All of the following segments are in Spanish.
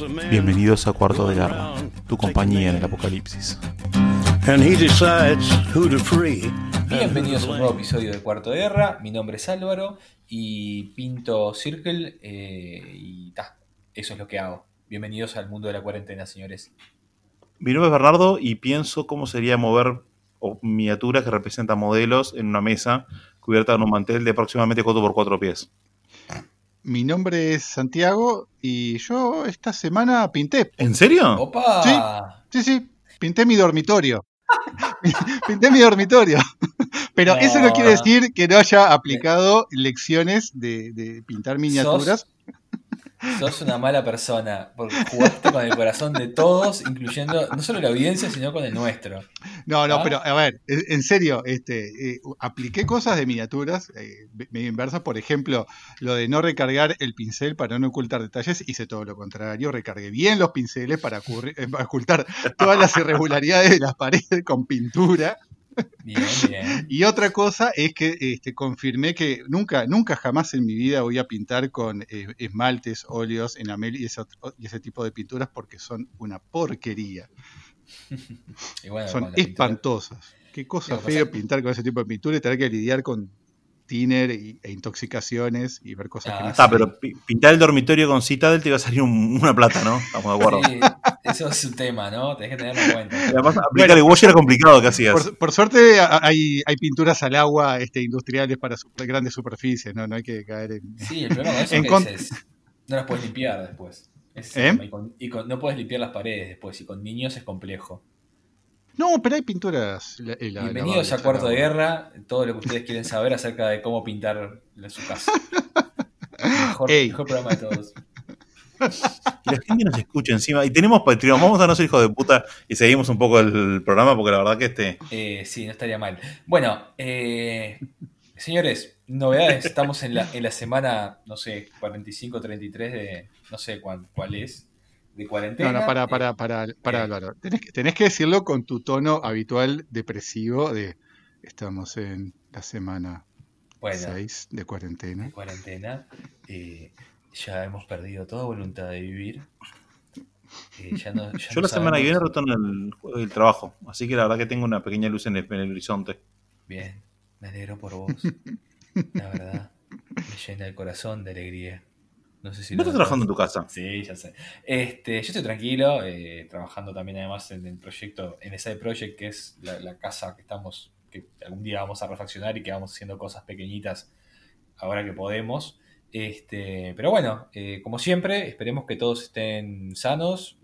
Bienvenidos a Cuarto de Guerra, tu compañía en el apocalipsis. Bienvenidos a un nuevo episodio de Cuarto de Guerra. Mi nombre es Álvaro y pinto Circle eso es lo que hago. Bienvenidos al mundo de la cuarentena, señores. Mi nombre es Bernardo y pienso cómo sería mover miniaturas que representan modelos en una mesa cubierta en un mantel de aproximadamente 4 por 4 pies. Mi nombre es Santiago y yo esta semana pinté. ¿En serio? ¡Opa! Sí, pinté mi dormitorio. Pinté mi dormitorio. Pero eso no quiere decir que no haya aplicado lecciones de pintar miniaturas. Sos una mala persona, porque jugaste con el corazón de todos, incluyendo no solo la audiencia, sino con el nuestro. No, pero a ver, en serio, apliqué cosas de miniaturas medio inversas. Por ejemplo, lo de no recargar el pincel para no ocultar detalles, hice todo lo contrario. Recargué bien los pinceles para ocultar todas las irregularidades de las paredes con pintura. Bien. Y otra cosa es que confirmé que nunca jamás en mi vida voy a pintar con esmaltes, óleos, enamel y ese tipo de pinturas porque son una porquería. Y bueno, son espantosas. Qué cosa fea pintar con ese tipo de pintura y tener que lidiar con thinner e intoxicaciones y ver cosas que no. Pero pintar el dormitorio con Citadel te iba a salir una plata, ¿no? Estamos de acuerdo. Sí, eso es un tema, ¿no? Tenés que tenerlo en cuenta. Además, aplicar el wash era complicado, ¿qué hacías? Por suerte hay pinturas al agua industriales para grandes superficies, ¿no? No hay que caer en... Sí, el problema de eso es no las puedes limpiar después. No puedes limpiar las paredes después, y con niños es complejo. No, pero hay pinturas. Bienvenidos a Cuarto de Guerra, todo lo que ustedes quieren saber acerca de cómo pintar su casa. Mejor programa de todos. Y la gente nos escucha encima. Y tenemos Patreon. Vamos a no ser hijos de puta y seguimos un poco el programa porque la verdad que sí, no estaría mal. Bueno, señores, novedades. Estamos en la semana, no sé, 45, 33 de... No sé cuál es. De cuarentena. No, para Álvaro. Tenés que decirlo con tu tono habitual depresivo de estamos en la semana 6 de cuarentena. Ya hemos perdido toda voluntad de vivir. Yo la semana que viene retorno el trabajo, así que la verdad que tengo una pequeña luz en el horizonte. Bien, me alegro por vos. La verdad, me llena el corazón de alegría. No sé si ¿Vos estás trabajando en tu casa? Sí, ya sé. Yo estoy tranquilo, trabajando también además en el proyecto, en ese project que es la casa que algún día vamos a refaccionar y que vamos haciendo cosas pequeñitas ahora que podemos. Pero bueno, como siempre, esperemos que todos estén sanos,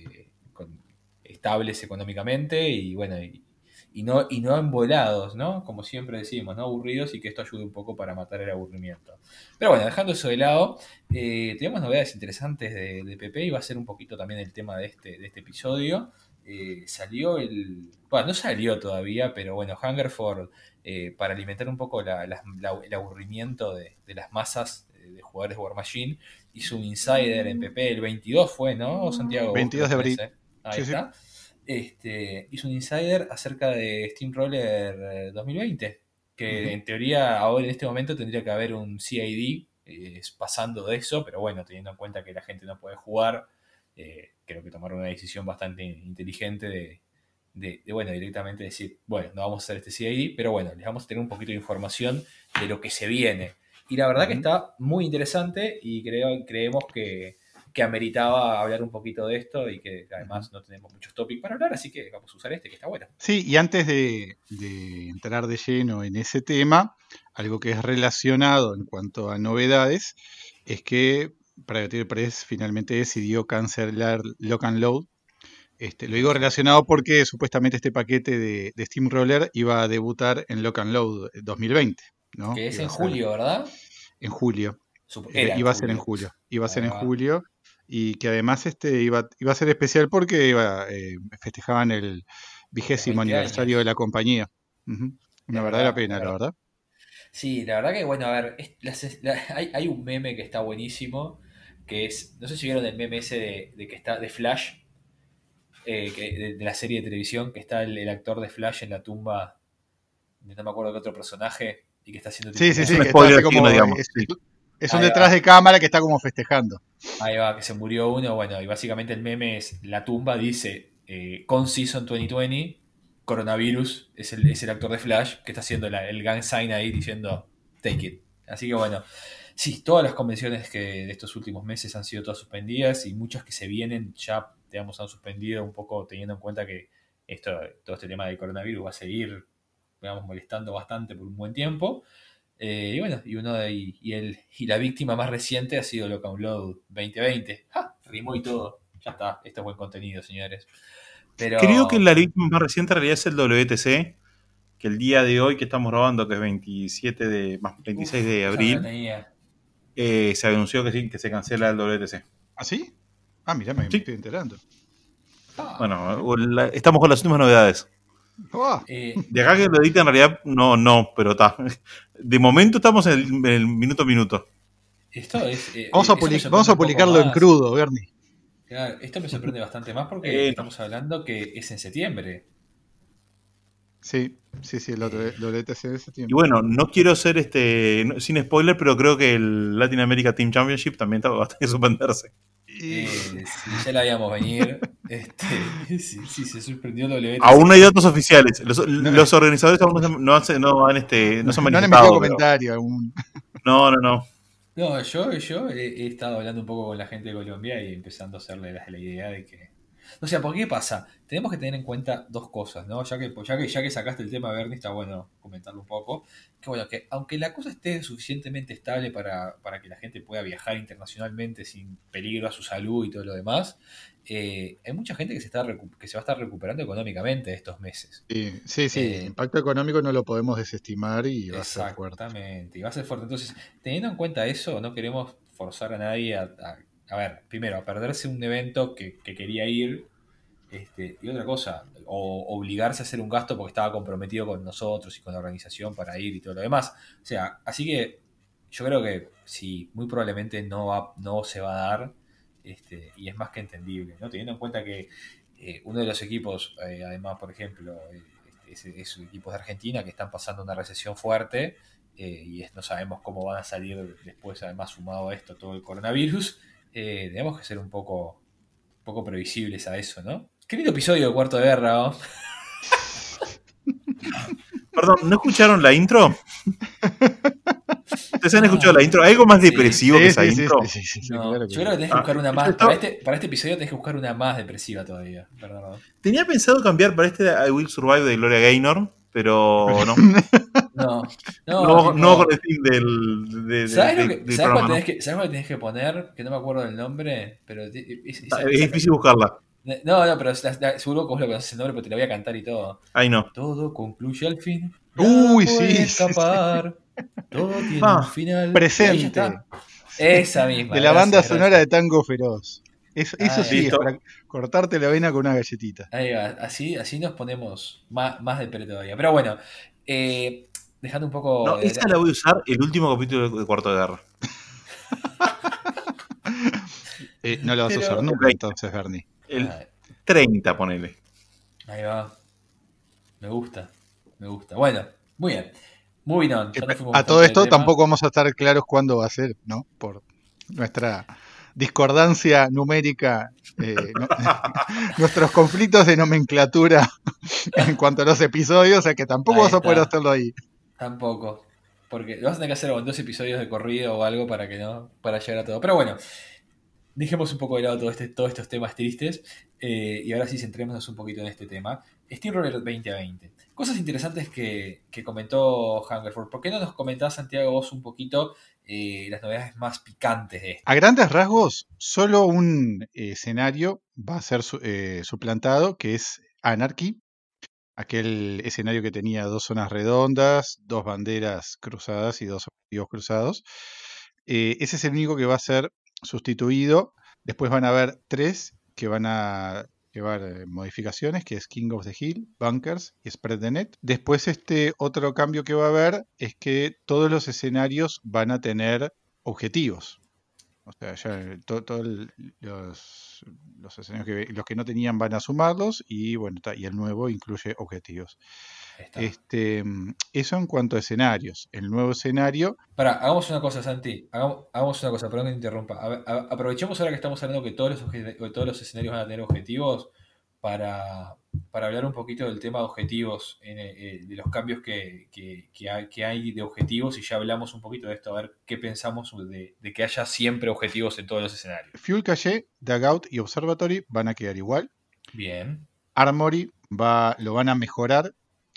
estables económicamente y bueno, y no embolados, ¿no? Como siempre decimos, no aburridos, y que esto ayude un poco para matar el aburrimiento. Pero bueno, dejando eso de lado, tenemos novedades interesantes de PP y va a ser un poquito también el tema de este episodio. Salió no salió todavía, pero bueno, Hungerford, para alimentar un poco el aburrimiento de las masas de jugadores de War Machine, hizo un insider en PP el 22 fue, ¿no, Santiago? 22 de abril. Ahí está. Hizo un insider acerca de Steamroller 2020, que en teoría ahora en este momento tendría que haber un CID pasando de eso, pero bueno, teniendo en cuenta que la gente no puede jugar, creo que tomaron una decisión bastante inteligente de directamente decir, bueno, no vamos a hacer este CID, pero bueno, les vamos a tener un poquito de información de lo que se viene. Y la verdad que está muy interesante y creemos que ameritaba hablar un poquito de esto y que además no tenemos muchos topics para hablar, así que vamos a usar que está bueno. Sí, y antes de entrar de lleno en ese tema, algo que es relacionado en cuanto a novedades es que Privateer Press finalmente decidió cancelar Lock and Load. Lo digo relacionado porque supuestamente este paquete de Steamroller iba a debutar en Lock and Load 2020, ¿no? Que es en julio, ¿verdad? En julio. Iba a ser en julio. Iba a ser en julio. Y que además iba a ser especial porque festejaban el 20º aniversario de la compañía. Una verdadera pena, la verdad. Sí, la verdad que, bueno, a ver, hay un meme que está buenísimo, que es, no sé si vieron el meme ese de que está de Flash, de la serie de televisión, que está el actor de Flash en la tumba de no me acuerdo qué otro personaje, y que está haciendo... Sí, que spoiler, como, digamos. Es un Ahí detrás va. de cámara que está como festejando. Ahí va, que se murió uno, bueno, y básicamente el meme es, la tumba dice, con Season 2020, coronavirus, es el actor de Flash que está haciendo el gang sign ahí diciendo, take it. Así que bueno, sí, todas las convenciones que de estos últimos meses han sido todas suspendidas y muchas que se vienen ya, digamos, han suspendido un poco teniendo en cuenta que todo este tema del coronavirus va a seguir, digamos, molestando bastante por un buen tiempo. Y bueno, y la víctima más reciente ha sido Lock Load 2020. ¡Ja! Rimó y todo. Ya está, esto es buen contenido, señores. Creo que Pero. la víctima más reciente en realidad es el WTC, que el día de hoy que estamos grabando, que es 27 más 26 Uf, de esa no la abril, tenía. se anunció que sí, que se cancela el WTC. ¿Ah, sí? Ah, mirá, me Sí, estoy enterando. Ah, bueno, estamos con las últimas novedades. ¡Oh! De acá que lo edita en realidad, no, pero está. De momento estamos en el minuto a minuto. esto es. Eso me Vamos sorprende a un poco publicarlo en más. crudo, Bernie. Claro, esto me sorprende bastante más porque No. estamos hablando que es en septiembre. Sí, sí, el otro Eh, WTC de Y septiembre. bueno, no quiero ser sin spoiler, pero creo que el Latin America Team Championship también va a tener que suspenderse. Y si ya la veíamos venir, si se sorprendió el Aún WTC no hay con. datos oficiales. no, Los organizadores aún no se han no han emitido manifestado, pero. comentario aún. No. No, yo he estado hablando un poco con la gente de Colombia y empezando a hacerle la idea de que. O sea, ¿por qué pasa? Tenemos que tener en cuenta dos cosas, ¿no? Ya que sacaste el tema, Bernie, está bueno comentarlo un poco. Que bueno, que aunque la cosa esté suficientemente estable para que la gente pueda viajar internacionalmente sin peligro a su salud y todo lo demás, hay mucha gente que se va a estar recuperando económicamente estos meses. Sí, el Eh, impacto económico no lo podemos desestimar y va a ser fuerte. Exactamente, y va a ser fuerte. Entonces, teniendo en cuenta eso, no queremos forzar a nadie a ver, primero, a perderse un evento que quería ir, y otra cosa, o obligarse a hacer un gasto porque estaba comprometido con nosotros y con la organización para ir y todo lo demás. O sea, así que yo creo que sí, muy probablemente no se va a dar, y es más que entendible, ¿no? Teniendo en cuenta que uno de los equipos, además, por ejemplo, es equipos de Argentina que están pasando una recesión fuerte, no sabemos cómo van a salir después, además sumado a esto todo el coronavirus. Tenemos que ser un poco previsibles a eso, ¿no? Qué lindo episodio de Cuarto de Guerra, ¿no? Perdón, ¿no escucharon la intro? ¿Ustedes han escuchado la Ah, intro? ¿Hay algo más sí. depresivo que esa intro? Sí, No, claro que yo creo que sí. tenés que buscar una Yo más. Para este episodio tenés que buscar una más depresiva todavía, perdón. tenía pensado cambiar para este de I Will Survive de Gloria Gaynor, pero no. No, no, No con tipo. el fin del ¿Sabes cuál programa, no. ¿sabes cuál tenés que poner? Que no me acuerdo del nombre, pero Es difícil buscarla. no, pero seguro que vos lo conocés el nombre, pero te la voy a cantar y todo. Ahí no. Todo concluye al fin, nada Uy, puede sí. escapar, todo tiene un Ah, final. Y ahí ya Presente. está. Esa misma, De la banda gracias, sonora de gracias. Tango Feroz. Eso Ahí sí, es va. para listo. cortarte la vena con una galletita. Ahí va. Así nos ponemos más de pre todavía. Pero bueno, eh, dejando un poco No, esa la voy a usar el último capítulo de Cuarto de Guerra. No lo vas a usar Pero. El nunca 20. entonces, Bernie. El Ay, 30, ponele. ahí va. Me gusta. Me gusta. Bueno, muy bien. Moving on. Ya nos fuimos A todo bastante del esto tema. tampoco vamos a estar claros cuándo va a ser, ¿no? Por nuestra discordancia numérica, nuestros conflictos de nomenclatura en cuanto a los episodios, o sea que tampoco Ahí vas a poder está. hacerlo ahí. Tampoco. Porque lo vas a tener que hacer con 2 episodios de corrido o algo para que no. Para llegar a todo. Pero bueno. Dejemos un poco de lado todos estos temas tristes, y ahora sí centrémonos un poquito en este tema. Steamroller 2020. Cosas interesantes que comentó Hungerford. ¿Por qué no nos comentás, Santiago, vos un poquito las novedades más picantes de esto? A grandes rasgos, solo un escenario va a ser suplantado, que es Anarchy, aquel escenario que tenía 2 zonas redondas, 2 banderas cruzadas y 2 objetivos cruzados. Ese es el único que va a ser sustituido. Después van a haber 3 que van a llevar modificaciones, que es King of the Hill, Bunkers y Spread the Net. Después este otro cambio que va a haber es que todos los escenarios van a tener objetivos. O sea, ya todos los escenarios los que no tenían van a sumarlos y bueno, y el nuevo incluye objetivos. Está. Eso en cuanto a escenarios. El nuevo escenario, Hagamos una cosa, Santi. Hagamos una cosa, perdón que te interrumpa. Aprovechemos ahora que estamos hablando que todos los escenarios van a tener objetivos para, para hablar un poquito del tema de objetivos, de los cambios que hay de objetivos, y ya hablamos un poquito de esto, a ver qué pensamos de que haya siempre objetivos en todos los escenarios. Fuel Cache, Dugout y Observatory van a quedar igual. Bien. Armory lo van a mejorar.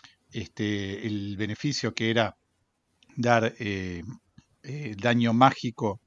El beneficio que era dar daño mágico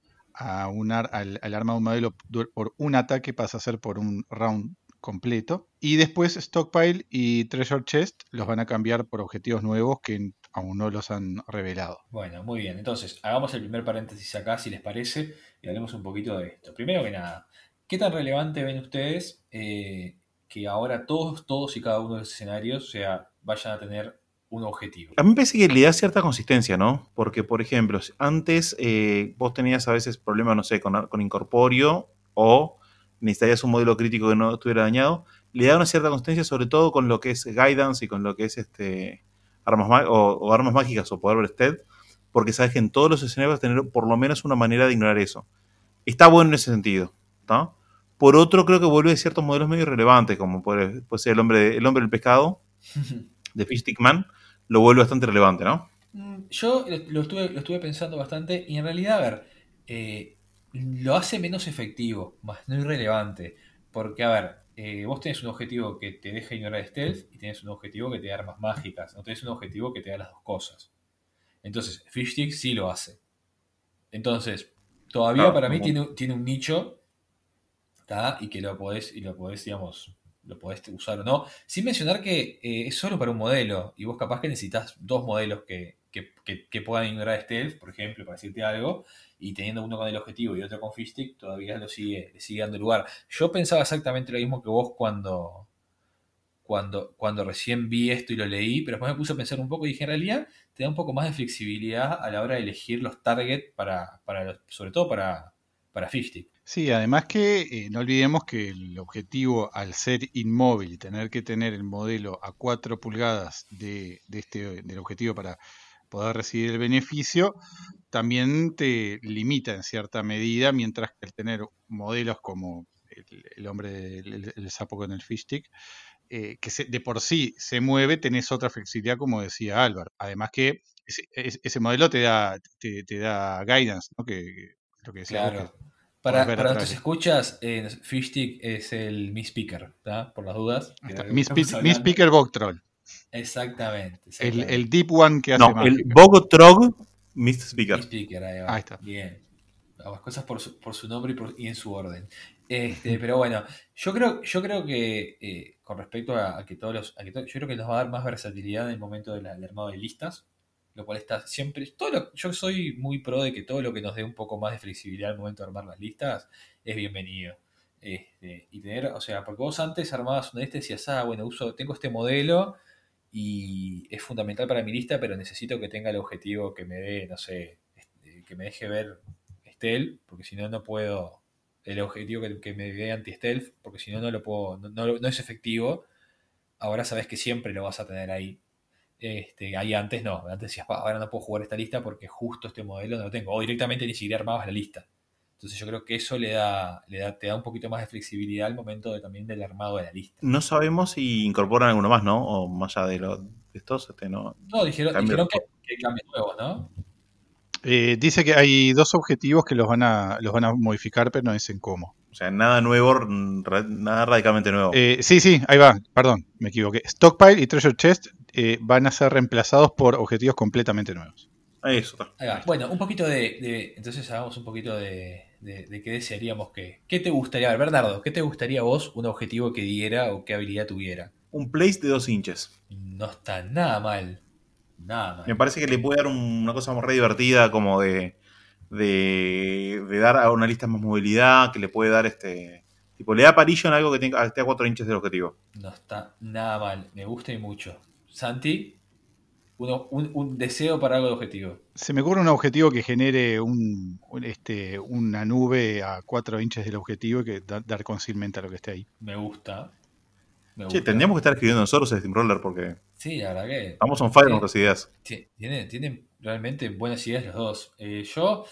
al arma de un modelo por un ataque pasa a ser por un round completo. Y después Stockpile y Treasure Chest los van a cambiar por objetivos nuevos que aún no los han revelado. Bueno, muy bien. Entonces, hagamos el primer paréntesis acá, si les parece, y hablemos un poquito de esto. Primero que nada, ¿qué tan relevante ven ustedes que ahora todos y cada uno de los escenarios vayan a tener un objetivo? A mí me parece que le da cierta consistencia, ¿no? Porque, por ejemplo, antes vos tenías a veces problemas, no sé, con incorpóreo, o necesitarías un modelo crítico que no estuviera dañado. Le da una cierta consistencia, sobre todo con lo que es guidance y con lo que es armas o armas mágicas o poder stealth, porque sabes que en todos los escenarios vas a tener por lo menos una manera de ignorar eso. Está bueno en ese sentido, ¿no? Por otro, creo que vuelve ciertos modelos medio irrelevantes, como puede ser el hombre del pescado, de Fish Stick Man, lo vuelve bastante relevante, ¿no? Yo lo estuve pensando bastante, y en realidad, a ver, lo hace menos efectivo, más no irrelevante. Porque, a ver, vos tenés un objetivo que te deja ignorar stealth y tenés un objetivo que te da armas mágicas. No tenés un objetivo que te da las dos cosas. Entonces, Fish Stick sí lo hace. Entonces, todavía para mí tiene un nicho, ¿tá? Y que lo podés, digamos, lo podés usar o no. Sin mencionar que es solo para un modelo, y vos capaz que necesitas dos modelos que puedan ignorar stealth, por ejemplo, para decirte algo, y teniendo uno con el objetivo y otro con Fish Stick, todavía le sigue dando lugar. Yo pensaba exactamente lo mismo que vos cuando recién vi esto y lo leí, pero después me puse a pensar un poco y dije, en realidad te da un poco más de flexibilidad a la hora de elegir los targets sobre todo para Fish Stick. Sí, además que no olvidemos que el objetivo, al ser inmóvil y tener que tener el modelo a 4 pulgadas del objetivo para poder recibir el beneficio, también te limita en cierta medida, mientras que el tener modelos como el hombre, el sapo con el fish stick, que de por sí se mueve, tenés otra flexibilidad, como decía Álvaro. Además que ese modelo te da guidance, ¿no? Que lo que decías vos, Claro. que podés Para ver a través nuestros escuchas, Fish Stick es el Miss Picker, ¿tá? Por las dudas. Que era lo que estamos Miss hablando. Picker Bog Troll. Exactamente. El Deep One que hace No, mágica. el Bogotrog Mr. Speaker. Miss Picker, ahí va. Ahí está. Bien. Las cosas por su nombre y en su orden. Pero bueno, yo creo que con respecto a que yo creo que nos va a dar más versatilidad en el momento del armado de listas, lo cual está siempre. Yo soy muy pro de que todo lo que nos dé un poco más de flexibilidad al momento de armar las listas es bienvenido. Y tener, o sea, porque vos antes armabas una lista y decías, bueno, tengo este modelo y es fundamental para mi lista, pero necesito que tenga el objetivo que me dé, no sé, que me deje ver stealth, porque si no, no puedo. El objetivo que me dé anti-stealth, porque si no, no lo puedo. No es efectivo. Ahora sabes que siempre lo vas a tener ahí. Ahí antes no. Antes decías, ahora no puedo jugar esta lista porque justo este modelo no lo tengo. O directamente ni siquiera armabas la lista. Entonces yo creo que eso te da un poquito más de flexibilidad al momento también del armado de la lista. No sabemos si incorporan alguno más, ¿no? O más allá de estos, no. No, dijeron que cambios nuevos, ¿no? Dice que hay 2 objetivos que los van a modificar, pero no dicen cómo. O sea, nada nuevo, nada radicalmente nuevo. Sí, ahí va, perdón, me equivoqué. Stockpile y Treasure Chest van a ser reemplazados por objetivos completamente nuevos. Eso está. Ahí va. Bueno, un poquito entonces hagamos un poquito de qué desearíamos ¿Qué te gustaría, a ver, Bernardo, qué te gustaría a vos un objetivo que diera o qué habilidad tuviera? Un place de 2 inches. No está nada mal. Nada mal. Me parece que le puede dar una cosa muy re divertida, como de dar a una lista más movilidad, que le puede dar tipo, le da Apparition algo que esté a 4 inches del objetivo. No está nada mal. Me gusta y mucho. Santi, un deseo para algo de objetivo. Se me ocurre un objetivo que genere una nube a 4 inches del objetivo y que dar concealment a lo que esté ahí. Me gusta. Me Che, gusta. tendríamos que estar escribiendo nosotros el Steamroller porque Sí, la verdad que estamos on fire con tiene- nuestras ideas. tienen realmente buenas ideas los dos. Yo,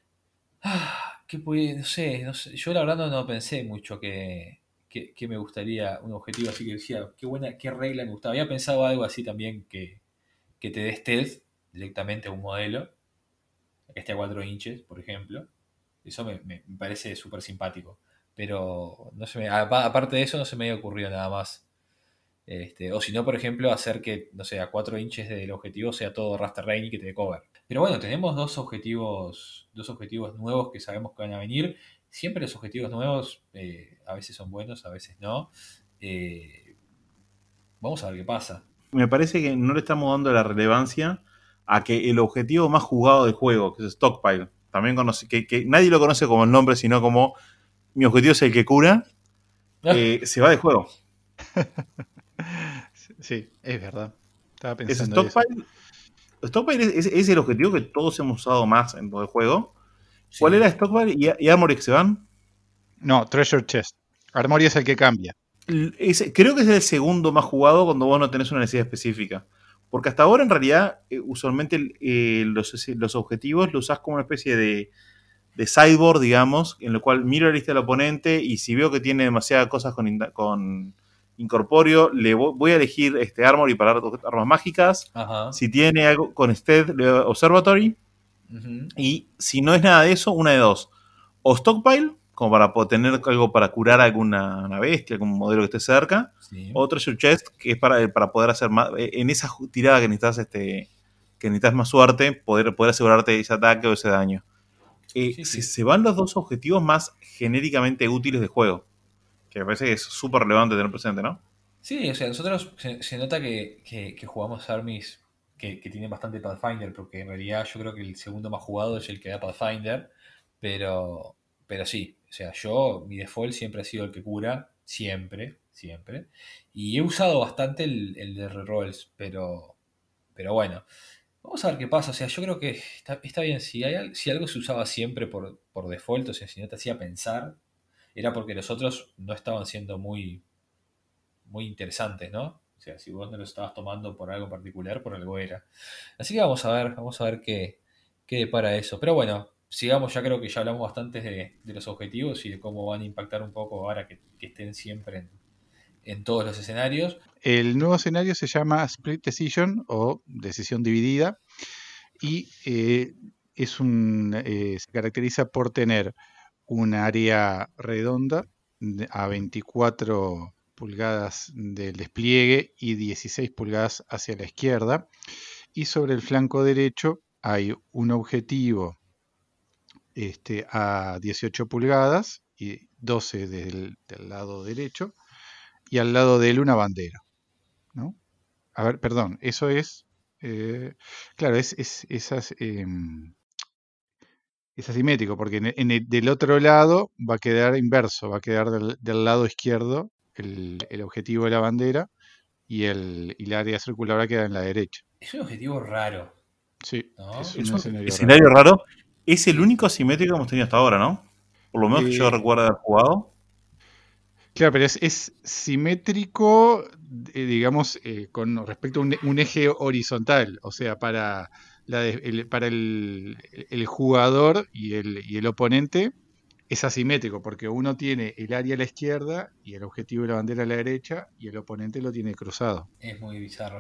no sé, no sé, yo la verdad no pensé mucho que me gustaría un objetivo así que decía, qué buena, qué regla me gustaba. Había pensado algo así también que te dé stealth directamente a un modelo, que esté a 4 inches, por ejemplo. Eso me parece súper simpático. Pero no se aparte de eso no se me había ocurrido nada más. O si no, por ejemplo, hacer que, no sé, a 4 inches del objetivo sea todo raster rain y que te dé cover. Pero bueno, tenemos dos objetivos nuevos que sabemos que van a venir. Siempre los objetivos nuevos a veces son buenos, a veces no. Eh, Vamos a ver qué pasa. Me parece que no le estamos dando la relevancia a que el objetivo más jugado del juego, que es Stockpile, también que nadie lo conoce como el nombre, sino como mi objetivo es el que cura, se va de juego. Sí, es verdad. Estaba Es pensando eso. Stockpile. Stockpile es el objetivo que todos hemos usado más en todo el juego. ¿Cuál era Sí. Stockpile y Armory que se van? No, Treasure Chest. Armory es el que cambia. Creo que es el segundo más jugado cuando vos no tenés una necesidad específica. Porque hasta ahora, en realidad, usualmente los objetivos los usás como una especie de sideboard, digamos, en lo cual miro la lista del oponente y si veo que tiene demasiadas cosas con incorpóreo, voy a elegir Armory para dar armas mágicas. Ajá. Si tiene algo con Stealth, le doy Observatory. Ujú. Y si no es nada de eso, una de dos. O Stockpile, como para tener algo para curar alguna una bestia, algún modelo que esté cerca. Sí. O Treasure Chest, que es para poder hacer más. En esa tirada que necesitas más suerte, poder asegurarte ese ataque o ese daño. Sí, sí. Se van los dos objetivos más genéricamente útiles del juego. Que me parece que es súper relevante tener presente, ¿no? Sí, o sea, nosotros se nota que jugamos armies que tienen bastante Pathfinder, porque en realidad yo creo que el segundo más jugado es el que da Pathfinder, pero, pero sí, o sea, mi default siempre ha sido el que cura, siempre, siempre, y he usado bastante el de rerolls, pero bueno, vamos a ver qué pasa, o sea, yo creo que está bien, si algo se usaba siempre por default, o sea, si no te hacía pensar, era porque los otros no estaban siendo muy interesantes, ¿no? O sea, si vos no lo estabas tomando por algo particular, por algo era. Así que vamos a ver qué depara eso. Pero bueno, sigamos, ya creo que ya hablamos bastante de los objetivos y de cómo van a impactar un poco ahora que estén siempre en todos los escenarios. El nuevo escenario se llama Split Decision o decisión dividida y se caracteriza por tener un área redonda a 24 pulgadas del despliegue y 16 pulgadas hacia la izquierda. Y sobre el flanco derecho hay un objetivo a 18 pulgadas y 12 del lado derecho. Y al lado de él una bandera, ¿no? A ver, perdón, eso es. Claro, es asimétrico, porque del otro lado va a quedar inverso, va a quedar del lado izquierdo el objetivo de la bandera y el área circular queda en la derecha. Es un objetivo raro, Sí, ¿no? es Es un un escenario raro. escenario raro. Es el Sí, único sí. asimétrico que hemos tenido hasta ahora, ¿no? Por lo menos que yo Eh, recuerdo haber jugado. claro, pero es simétrico, digamos, con respecto a un eje horizontal, o sea, para el jugador y el oponente es asimétrico, porque uno tiene el área a la izquierda y el objetivo de la bandera a la derecha, y el oponente lo tiene cruzado. Es muy bizarro.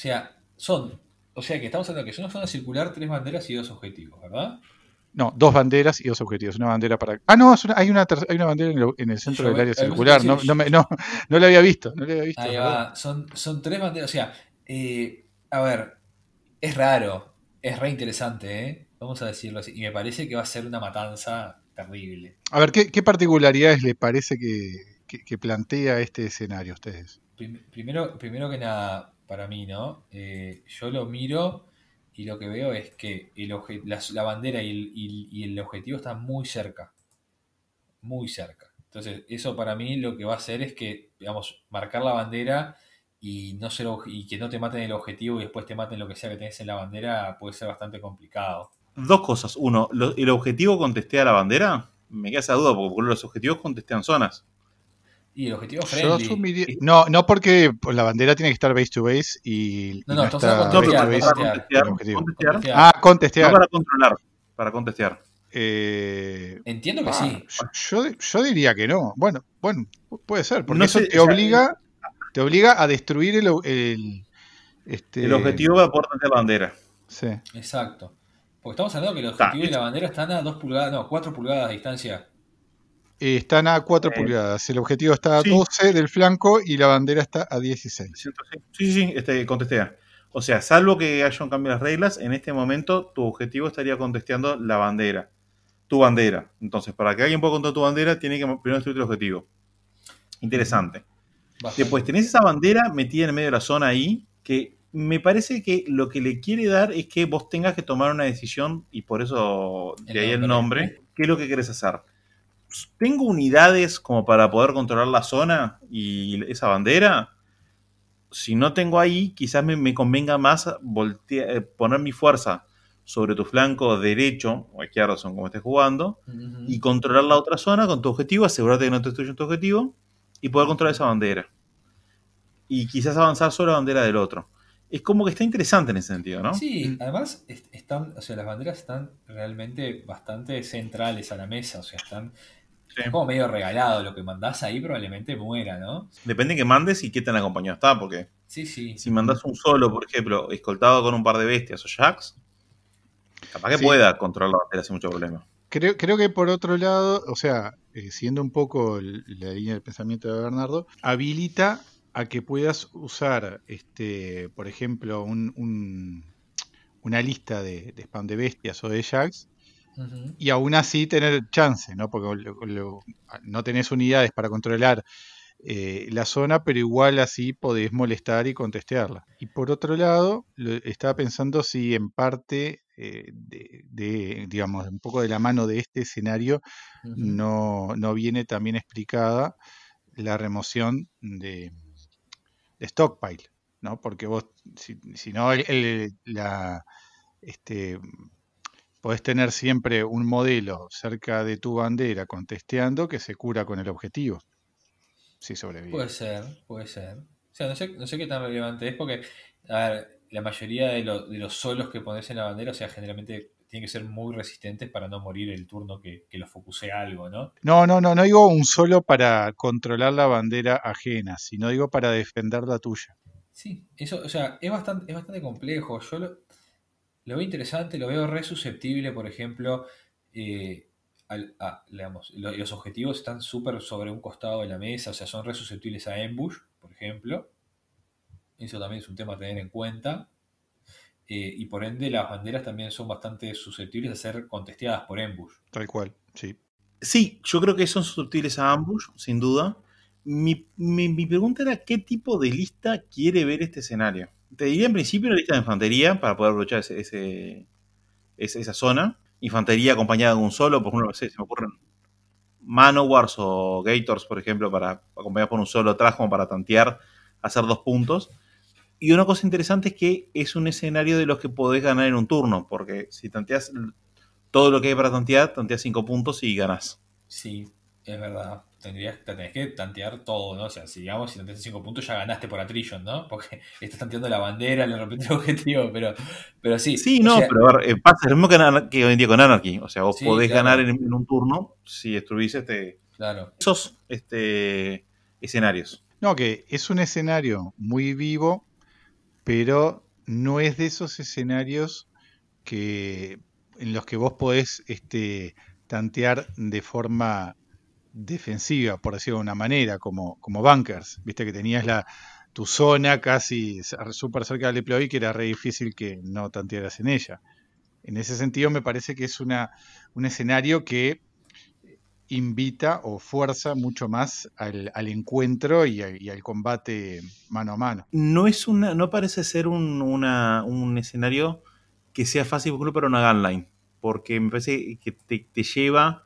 O sea que estamos hablando que es una zona circular, tres banderas y dos objetivos, ¿verdad? No, dos banderas y dos objetivos. Una bandera para. Ah, no, hay una bandera en el centro del área Eso te iba a circular. decir, No la había visto, no la había visto, es ahí verdad. va, son tres banderas, o sea, a ver, es raro, es re interesante, ¿eh? Vamos a decirlo así. Y me parece que va a ser una matanza terrible. A ver, ¿qué particularidades le parece que plantea este escenario a ustedes? Primero que nada, para mí, ¿no? Yo lo miro y lo que veo es que la bandera y el objetivo están muy cerca, muy cerca. Entonces, eso para mí lo que va a hacer es que, digamos, marcar la bandera y, y que no te maten el objetivo y después te maten lo que sea que tenés en la bandera puede ser bastante complicado. Dos cosas. Uno, ¿el objetivo contestea a la bandera? Me queda esa duda porque los objetivos contestean zonas. Y el objetivo Yo friendly. asumiría. No, no porque la bandera tiene que estar base to base y no Estamos hablando está de No, base pero to contestear, base para contestear, el contestear, objetivo. contestear, Ah, contestear. no contestear. para controlar, para contestear. Entiendo que sí. Yo diría que no. Bueno, puede ser, porque No eso sé, o sea, te obliga a destruir el este, objetivo va a poder tantear la bandera. sí. Exacto. Porque estamos hablando que el Está, objetivo y la bandera están a 2 pulgadas, no, 4 pulgadas de distancia. Están a 4 eh, pulgadas. El objetivo está a sí, 12 del flanco y la bandera está a 16. siento, sí, sí, sí, contestea. O sea, salvo que haya un cambio de las reglas, en este momento tu objetivo estaría contesteando la bandera. Tu bandera. Entonces, para que alguien pueda controlar tu bandera, tiene que primero destruir el objetivo. Interesante. Después Bastante. tenés esa bandera metida en el medio de la zona ahí, que me parece que lo que le quiere dar es que vos tengas que tomar una decisión, y por eso de ahí el nombre, qué es lo que querés hacer. ¿Tengo unidades como para poder controlar la zona y esa bandera? Si no tengo ahí, quizás me convenga más poner mi fuerza sobre tu flanco derecho o izquierdo, son como estés jugando, y controlar la otra zona con tu objetivo, asegurarte que no te destruyan tu objetivo y poder controlar esa bandera. Y quizás avanzar sobre la bandera del otro. Es como que está interesante en ese sentido, ¿no? Sí, además están, o sea, las banderas están realmente bastante centrales a la mesa, o sea, Sí. está como medio regalado, lo que mandás ahí probablemente muera, ¿no? Depende de qué mandes y qué tan acompañado está, porque Sí, sí. si mandas un solo, por ejemplo, escoltado con un par de bestias o jacks, capaz que Sí, pueda controlar la bandera sin mucho problema. creo que por otro lado, o sea, siguiendo un poco la línea del pensamiento de Bernardo, habilita a que puedas usar, por ejemplo, una lista de spam de bestias o de jacks Ujú. y aún así tener chance, ¿no? Porque no tenés unidades para controlar la zona, pero igual así podés molestar y contestearla. Y por otro lado, estaba pensando si en parte, digamos, un poco de la mano de este escenario, Ujú. no viene también explicada la remoción de stockpile, ¿no? Porque vos, si no, este, podés tener siempre un modelo cerca de tu bandera contesteando que se cura con el objetivo, si sobrevive. Puede ser, puede ser. O sea, no sé qué tan relevante es porque, a ver, la mayoría de los solos que pones en la bandera, o sea, generalmente tienen que ser muy resistentes para no morir el turno que los focuse algo, ¿no? No digo un solo para controlar la bandera ajena, sino digo para defender la tuya. Sí, eso, o sea, es bastante complejo. Yo lo veo interesante, lo veo re susceptible, por ejemplo, digamos, los objetivos están súper sobre un costado de la mesa, o sea, son re susceptibles a ambush, por ejemplo. Eso también es un tema a tener en cuenta. Y por ende, las banderas también son bastante susceptibles a ser contesteadas por ambush. Tal cual, sí. Sí, yo creo que son susceptibles a ambush, sin duda. Mi pregunta era qué tipo de lista quiere ver este escenario. Te diría en principio una lista de infantería para poder aprovechar esa zona. Infantería acompañada de un solo, por ejemplo, no sé, se me ocurren Manowars o Gators, por ejemplo, para acompañar por un solo atrás como para tantear, hacer 2 puntos. Y una cosa interesante es que es un escenario de los que podés ganar en un turno, porque si tanteas todo lo que hay para tantear, tanteas 5 puntos y ganás. Sí, es verdad. Tenés que tantear todo, ¿no? O sea, si digamos, si tanteas 5 puntos ya ganaste por attrition, ¿no? Porque estás tanteando la bandera, le rompiste el objetivo, pero sí. Sí, O no, sea, pero a ver, pasa lo mismo que hoy en día con Anarchy. O sea, vos sí, podés ganar claro, en un turno si destruís claro. esos escenarios. No, que es un escenario muy vivo, pero no es de esos escenarios en los que vos podés tantear de forma defensiva, por decirlo de una manera, como bunkers. Viste que tenías tu zona casi súper cerca del deploy, que era re difícil que no tantearas en ella. En ese sentido, me parece que es un escenario que invita o fuerza mucho más al encuentro y al combate mano a mano. No parece ser un escenario que sea fácil, por ejemplo, para una gunline. Porque me parece que te lleva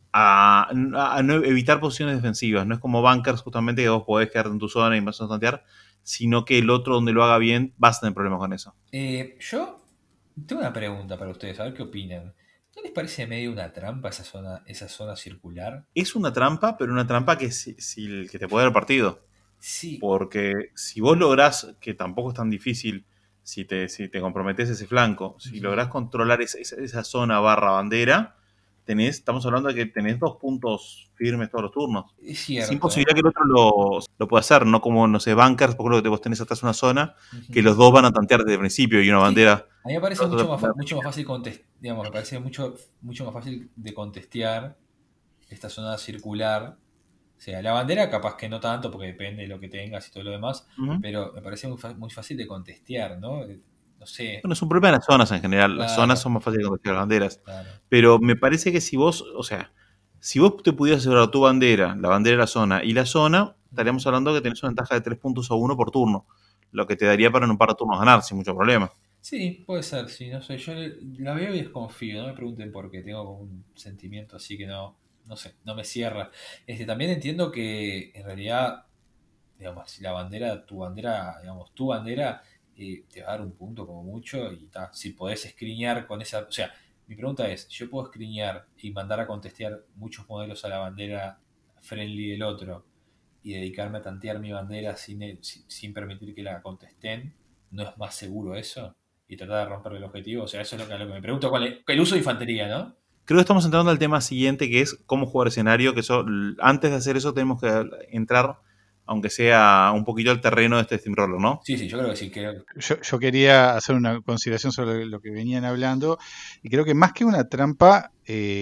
a no evitar posiciones defensivas. No es como bunkers, justamente, que vos podés quedarte en tu zona y vas a tantear, sino que el otro, donde lo haga bien, vas a tener problemas con eso. Yo tengo una pregunta para ustedes, a ver qué opinan. ¿No les parece medio una trampa esa zona circular? Es una trampa, pero una trampa que te puede dar partido. Sí. Porque si vos lográs, que tampoco es tan difícil, si te comprometés ese flanco, si lográs Ujú. controlar esa zona barra bandera, estamos hablando de que tenés 2 puntos firmes todos los turnos. Es Sin cierto. posibilidad que el otro lo pueda hacer, no como, no sé, bunkers, por lo que vos tenés atrás una zona que Ujú. los dos van a tantear desde el principio y una Sí, bandera. a mí me parece mucho más fácil digamos, me parece mucho más fácil de contestear esta zona circular. O sea, la bandera capaz que no tanto, porque depende de lo que tengas y todo lo demás, Ujú. pero me parece muy fácil de contestear, ¿no? No sé, Bueno, es un problema de las zonas en general. Las zonas claro, son más fáciles de conseguir las banderas. claro. Pero me parece que si vos, o sea, si vos te pudieras asegurar tu bandera, la bandera de la zona y la zona, estaríamos Ujú. hablando que tenés una ventaja de 3 puntos a 1 por turno. Lo que te daría para en un par de turnos ganar, sin mucho problema. Sí, puede ser, sí, no sé, yo la veo y desconfío, no me pregunten por qué, tengo como un sentimiento así que no sé, no me cierra. También entiendo que en realidad, digamos, si tu bandera, digamos, tu bandera te va a dar un punto como mucho y ta, si podés escriñar con esa, o sea, mi pregunta es, ¿yo puedo escriñar y mandar a contestear muchos modelos a la bandera friendly del otro y dedicarme a tantear mi bandera sin permitir que la contesten? ¿No es más seguro eso? Y tratar de romper el objetivo. O sea, eso es a lo que me pregunto. ¿Cuál es el uso de infantería, no? Creo que estamos entrando al tema siguiente, que es cómo jugar escenario, que eso, antes de hacer eso tenemos que entrar, aunque sea un poquito al terreno de este Steamroller, ¿no? Sí, sí, yo creo que sí. Yo quería hacer una consideración sobre lo que venían hablando y creo que más que una trampa,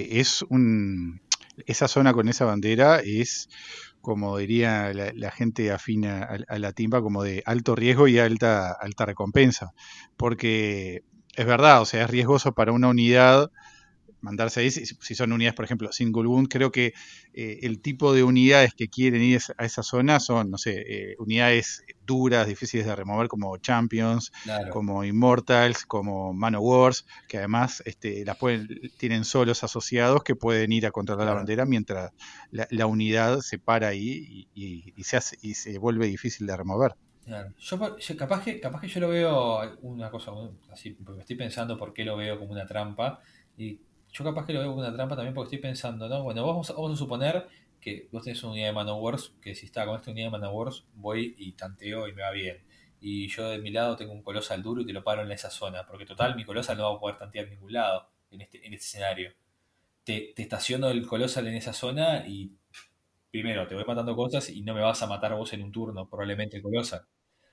esa zona con esa bandera es, como diría la gente afina a la timba, como de alto riesgo y alta recompensa. Porque es verdad, o sea, es riesgoso para una unidad mandarse ahí, si son unidades, por ejemplo, single wound, creo que el tipo de unidades que quieren ir a esa zona son, no sé, unidades duras, difíciles de remover, como Champions, Claro. como Immortals, como Manowars, que además tienen solos asociados que pueden ir a controlar la Claro. bandera mientras la unidad se para ahí y se vuelve difícil de remover. Claro. Capaz que yo lo veo una cosa así, porque estoy pensando por qué lo veo como una trampa. Y yo capaz que lo veo como una trampa también porque estoy pensando, ¿no? Bueno, vamos a suponer que vos tenés una unidad de Manowars, que si está con esta unidad de Manowars, voy y tanteo y me va bien. Y yo de mi lado tengo un Colosal duro y te lo paro en esa zona, porque total mi Colosal no va a poder tantear en ningún lado en este escenario. Te estaciono el Colosal en esa zona y primero te voy matando cosas y no me vas a matar vos en un turno, probablemente el Colosal.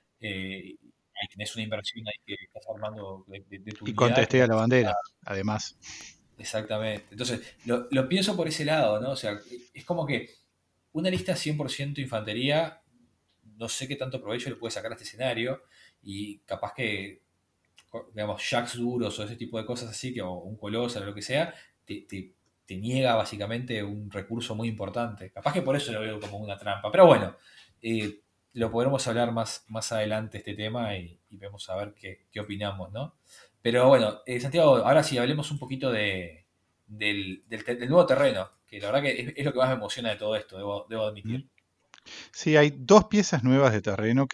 Ahí tenés una inversión ahí que estás armando de tu Y unidad que contesté no a la bandera, necesita. además. Exactamente. Entonces, lo pienso por ese lado, ¿no? O sea, es como que una lista 100% infantería, no sé qué tanto provecho le puede sacar a este escenario y capaz que, digamos, jacks duros o ese tipo de cosas así, o un colosal o lo que sea, te niega básicamente un recurso muy importante. Capaz que por eso lo veo como una trampa. Pero bueno, eh, lo podremos hablar más adelante este tema y vemos a ver qué opinamos, ¿no? Pero bueno, Santiago, ahora sí, hablemos un poquito del nuevo terreno, que la verdad que es lo que más me emociona de todo esto, debo ¿Mm? admitir. Sí, hay dos piezas nuevas de terreno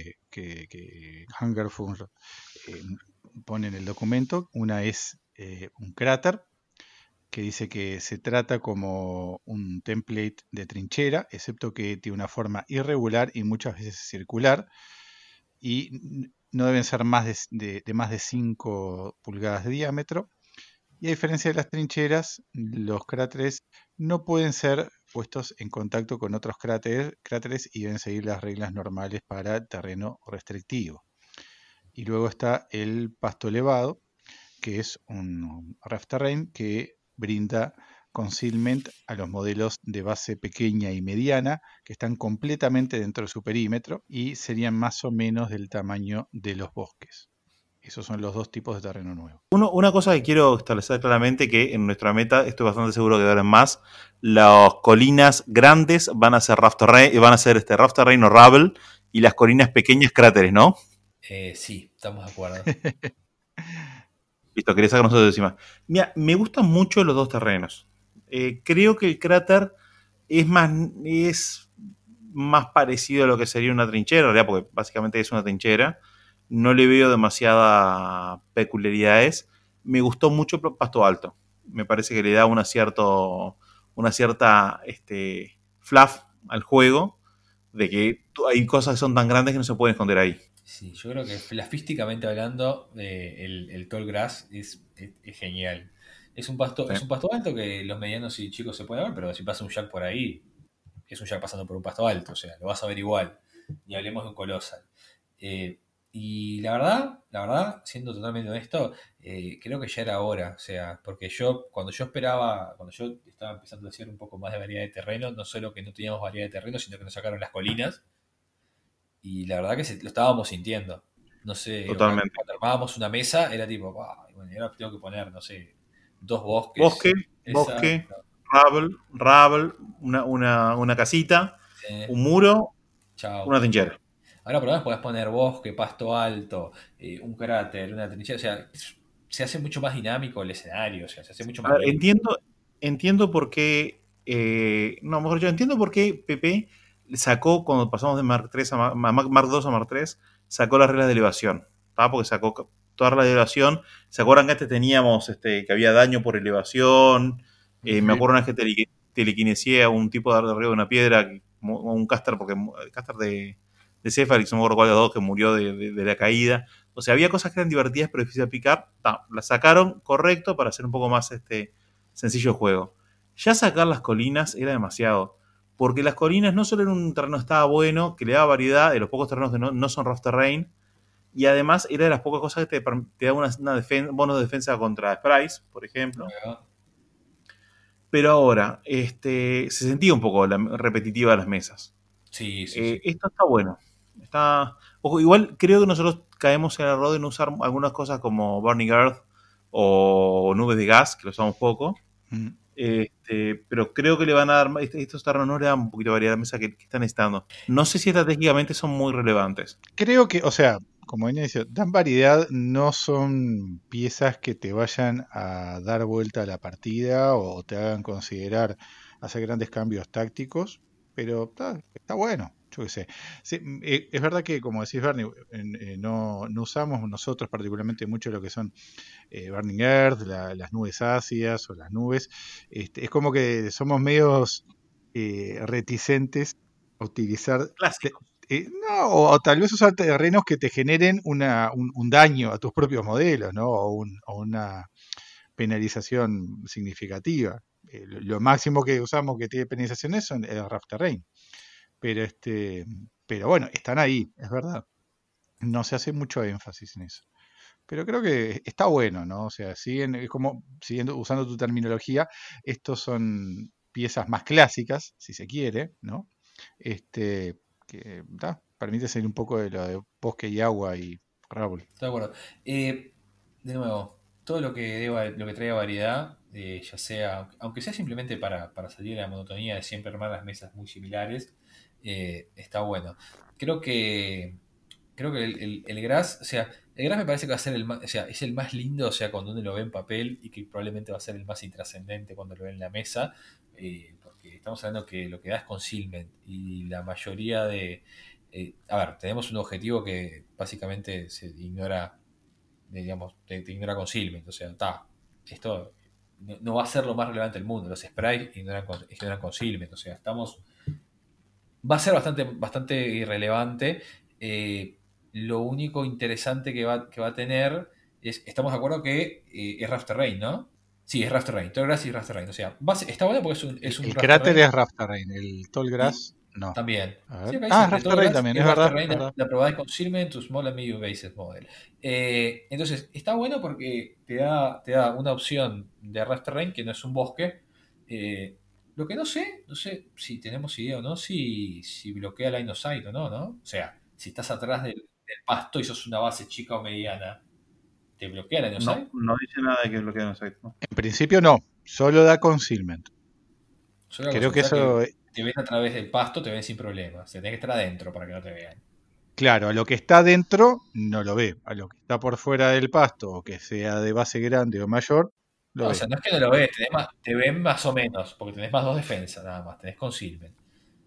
que Hungerford eh, pone en el documento. Una es un cráter que dice que se trata como un template de trinchera, excepto que tiene una forma irregular y muchas veces circular, y no deben ser de más de 5 pulgadas de diámetro. Y a diferencia de las trincheras, los cráteres no pueden ser puestos en contacto con otros cráteres y deben seguir las reglas normales para terreno restrictivo. Y luego está el pasto elevado, que es un rough terrain que brinda concealment a los modelos de base pequeña y mediana, que están completamente dentro de su perímetro y serían más o menos del tamaño de los bosques. Esos son los dos tipos de terreno nuevo. Una cosa que quiero establecer claramente, que en nuestra meta, estoy bastante seguro que va a haber más, las colinas grandes van a ser Raft Terrain o Rubble, y las colinas pequeñas cráteres, ¿no? Sí, estamos de acuerdo. Listo, quería sacar nosotros de encima. Mira, me gustan mucho los dos terrenos. Creo que el cráter es más parecido a lo que sería una trinchera, en realidad, porque básicamente es una trinchera. No le veo demasiadas peculiaridades. Me gustó mucho Pasto Alto. me parece que le da una cierta fluff al juego, de que hay cosas que son tan grandes que no se pueden esconder ahí. Sí, yo creo que filafísticamente hablando, el Tall Grass es genial. Sí. Es un pasto alto que los medianos y chicos se pueden ver, pero si pasa un Jack por ahí, es un Jack pasando por un pasto alto, o sea, lo vas a ver igual. Ni hablemos de un Colossal. Eh, y la verdad, siendo totalmente honesto, creo que ya era hora, o sea, porque cuando yo estaba empezando a hacer un poco más de variedad de terreno, no solo que no teníamos variedad de terreno, sino que nos sacaron las colinas, y la verdad que lo estábamos sintiendo. No sé, Totalmente. cuando armábamos una mesa, era tipo, bueno, ahora tengo que poner, no sé, dos Bosque, bosques. bosque, Exacto. rubble, una casita, un muro, Chao. una trinchera. Ahora por lo menos podés poner bosque, pasto alto, un cráter, una trinchera. O sea, se hace mucho más dinámico el escenario, o sea, se hace mucho A más ver, lindo. entiendo por qué, no, mejor yo entiendo por qué PP sacó, cuando pasamos de Mark 3 a Mark 2 a Mark 3, sacó las reglas de elevación, ¿tá? Porque sacó todas las reglas de elevación. ¿Se acuerdan que antes teníamos que había daño por elevación? Me Sí. acuerdo una vez que telequinesia a un tipo de arriba de una piedra, un caster, porque el caster de Cephalix, no me acuerdo cuál de los dos, que murió de la caída. O sea, había cosas que eran divertidas pero difíciles de picar. Las sacaron correcto para hacer un poco más sencillo el juego. Ya sacar las colinas era demasiado. Porque las colinas no solo en un terreno estaba bueno, que le daba variedad, de los pocos terrenos que no son rough terrain, y además era de las pocas cosas que te da bono de defensa contra sprites, por ejemplo. Pero ahora, se sentía un poco repetitiva las mesas. Sí, sí, sí. Esto está bueno. Ojo, igual creo que nosotros caemos en el error de no usar algunas cosas como Burning Earth o nubes de gas, que lo usamos poco. Mm. Pero creo que le van a dar, estos terrenos no le dan un poquito de variedad a la mesa que están necesitando. No sé si estratégicamente son muy relevantes. Creo que, o sea, como venía diciendo, dan variedad, no son piezas que te vayan a dar vuelta a la partida o te hagan considerar hacer grandes cambios tácticos, pero está bueno, yo qué sé. Sí, es verdad que, como decís, Bernie, no usamos nosotros particularmente mucho lo que son Burning Earth, las nubes ácidas o las nubes. Es como que somos medios reticentes a utilizar Clásico. no, o tal vez usar terrenos que te generen un daño a tus propios modelos, ¿no? O una penalización significativa. Lo máximo que usamos que tiene penalización es el rough terrain. Pero pero bueno, están ahí, es verdad. No se hace mucho énfasis en eso. Pero creo que está bueno, ¿no? O sea, es como, siguiendo usando tu terminología, estos son piezas más clásicas, si se quiere, ¿no? Que permite salir un poco de lo de bosque y agua y Raúl. Estoy de acuerdo. De nuevo, todo lo que traiga variedad, ya sea, aunque sea simplemente para salir de la monotonía de siempre armar las mesas muy similares, está bueno. Creo que creo que el Gras, o sea, el Gras me parece que va a ser o sea, es el más lindo, o sea, cuando uno lo ve en papel y que probablemente va a ser el más intrascendente cuando lo ve en la mesa, porque estamos hablando que lo que da es concealment y la mayoría a ver, tenemos un objetivo que básicamente se ignora, digamos, te ignora concealment, o sea, esto no va a ser lo más relevante del mundo, los sprites ignoran concealment, o sea, va a ser bastante irrelevante. Lo único interesante que va a tener estamos de acuerdo que es Rough Terrain, ¿no? Sí, es Rough Terrain, todo grass y Rough Terrain. O sea, está bueno porque es un El Rough cráter Terrain es Rough Terrain, el Tall y Grass no. también. A Sí, ver. acá Ah, dice, es de Rough todo Terrain grass también, y es Rough verdad, Terrain, es verdad. la probáis con Concealment to Small and Medium Bases Model. Entonces, está bueno porque te da una opción de Rough Terrain que no es un bosque. Lo que no sé si tenemos idea o no, si bloquea Line of Sight o no, ¿no? O sea, si estás atrás del pasto y sos una base chica o mediana, ¿te bloquea Line of No, Sight? no dice nada de que es lo que no sé. ¿No? En principio no, solo da concealment. Solo una Creo cosa, o que sea eso, que te ven a través del pasto, te ven sin problema. O sea, tenés que estar adentro para que no te vean. claro, a lo que está dentro no lo ve, a lo que está por fuera del pasto o que sea de base grande o mayor, lo No, o ve. sea, no es que no lo ves, te ven más o menos, porque tenés más dos defensas nada más, tenés concealment.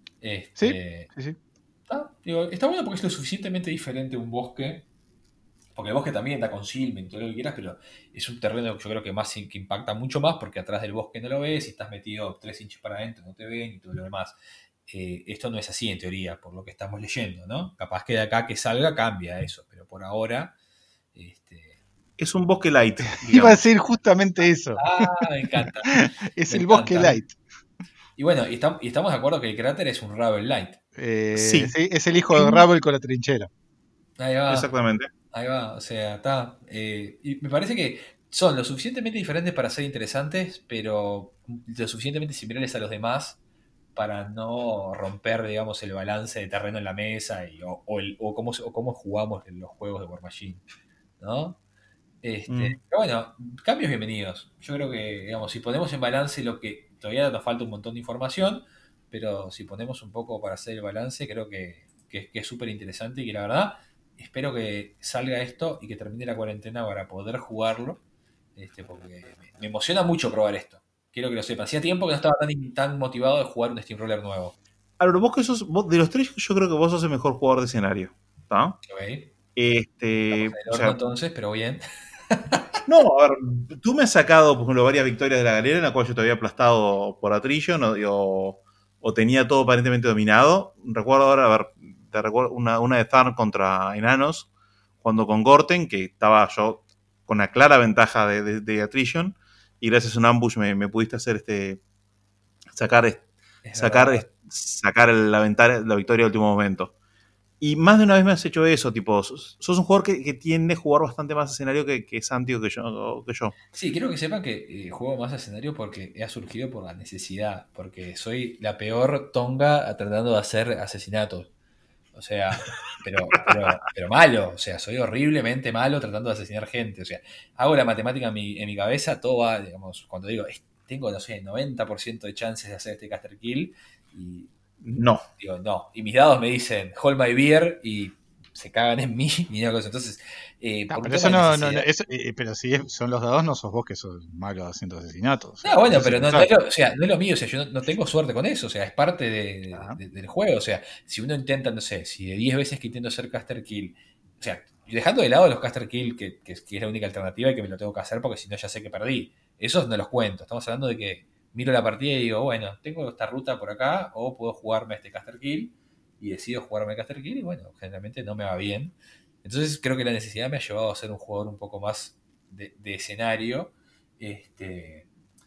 Sí, Este, sí, sí. está bueno porque es lo suficientemente diferente un bosque, Porque el bosque también está con Silmen y todo lo que quieras, pero es un terreno que yo creo que más que impacta mucho más porque atrás del bosque no lo ves y estás metido 3 inches para adentro, no te ven y todo lo demás. Esto no es así en teoría, por lo que estamos leyendo, ¿no? Capaz que de acá que salga cambia eso, pero por ahora, este, Es un bosque light, Iba a digamos. decir justamente eso. me encanta, Es me el bosque encanta. light. Y bueno, y estamos de acuerdo que el cráter es un Ravel Light. Sí, Sí, es el hijo de en- Ravel con la trinchera. Ahí va, exactamente. ahí va, o sea, está. Y me parece que son lo suficientemente diferentes para ser interesantes, pero lo suficientemente similares a los demás para no romper, digamos, el balance de terreno en la mesa o cómo jugamos en los juegos de War Machine, ¿no? Mm. Pero bueno, cambios bienvenidos. Yo creo que, digamos, si ponemos en balance lo que todavía nos falta un montón de información, pero si ponemos un poco para hacer el balance, creo que es súper interesante y que la verdad espero que salga esto y que termine la cuarentena para poder jugarlo, porque me emociona mucho probar esto. Quiero que lo sepan. Hacía tiempo que no estaba tan motivado de jugar un Steamroller nuevo. Ahora, de los tres, yo creo que vos sos el mejor jugador de escenario. ¿Está? ¿Ok? Estamos en el O horno sea, entonces, pero bien. no, a ver, tú me has sacado, por ejemplo, varias victorias de la galera en la cual yo te había aplastado por Attrition o tenía todo aparentemente dominado. Recuerdo ahora, a ver, te recuerdo una de Tharn contra Enanos, cuando con Gorten, que estaba yo con una clara ventaja de Attrition, y gracias a un ambush me pudiste hacer sacar, Es sacar, verdad. sacar la victoria al último momento. Y más de una vez me has hecho eso, tipo, sos un jugador que tiende a jugar bastante más escenario que Santi o que yo. Sí, quiero que sepan que juego más a escenario porque ha surgido por la necesidad, porque soy la peor tonga tratando de hacer asesinatos. O sea, pero malo, o sea, soy horriblemente malo tratando de asesinar gente. O sea, hago la matemática en mi cabeza, todo va, digamos, cuando digo, tengo, no sé, 90% de chances de hacer este caster kill, y No. digo, no. Y mis dados me dicen, hold my beer, y se cagan en mí y una cosa. Entonces, No, por un pero tema eso de no, necesidad. pero si son los dados, no sos vos que sos malo haciendo asesinatos. O sea, No, bueno, eso sí pero te no es sale. lo, o sea, no es lo mío, o sea, yo no tengo suerte con eso, o sea, es parte Ah, del juego, o sea, si uno intenta, no sé, si de 10 veces que intento hacer caster kill, o sea, y dejando de lado los caster kill, que es la única alternativa y que me lo tengo que hacer porque si no ya sé que perdí, esos no los cuento, estamos hablando de que miro la partida y digo, bueno, tengo esta ruta por acá o puedo jugarme este caster kill y decido jugarme el caster kill y bueno, generalmente no me va bien, entonces creo que la necesidad me ha llevado a ser un jugador un poco más de escenario, este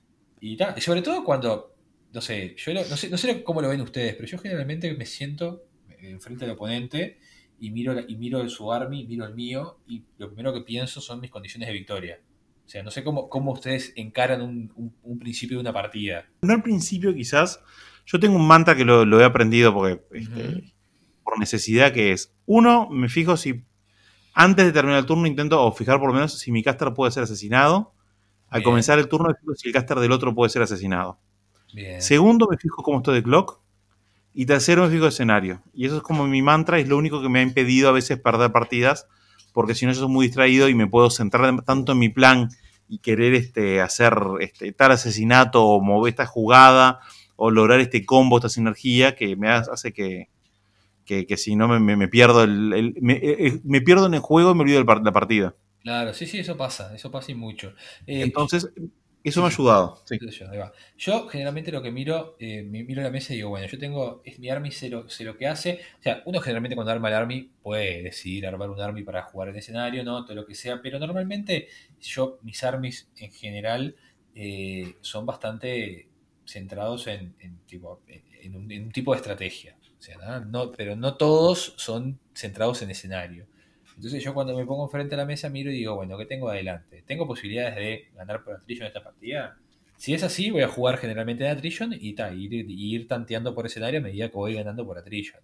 y sobre todo cuando, no sé, no sé cómo lo ven ustedes, pero yo generalmente me siento enfrente del oponente y miro su army, miro el mío, y lo primero que pienso son mis condiciones de victoria. O sea, no sé cómo ustedes encaran un principio de una partida. No al principio, quizás. Yo tengo un mantra que lo he aprendido porque, Ujú. por necesidad, que es, uno, me fijo si antes de terminar el turno intento, o fijar por lo menos si mi caster puede ser asesinado. Al Bien, comenzar el turno me fijo si el caster del otro puede ser asesinado. bien. Segundo, me fijo cómo estoy de clock. Y tercero, me fijo de escenario. Y eso es como mi mantra, y es lo único que me ha impedido a veces perder partidas, porque si no yo soy muy distraído y me puedo centrar tanto en mi plan y querer hacer tal asesinato o mover esta jugada o lograr este combo, esta sinergia, que me hace que si no me pierdo me pierdo en el juego y me olvido la partida. Claro, sí, sí, eso pasa y mucho. Eh, Entonces, eso Sí, me ha sí. ayudado. Sí. Qué sé yo, ahí va. Yo generalmente lo que miro, miro la mesa y digo, bueno, es mi army, sé lo que hace. O sea, uno generalmente cuando arma el army puede decidir armar un army para jugar en escenario, ¿no? Todo lo que sea, pero normalmente mis armies en general son bastante centrados en un tipo de estrategia. O sea, pero no todos son centrados en escenario. Entonces yo cuando me pongo enfrente a la mesa miro y digo, bueno, ¿qué tengo adelante? ¿Tengo posibilidades de ganar por attrition en esta partida? Si es así, voy a jugar generalmente en attrition y ir tanteando por escenario a medida que voy ganando por attrition.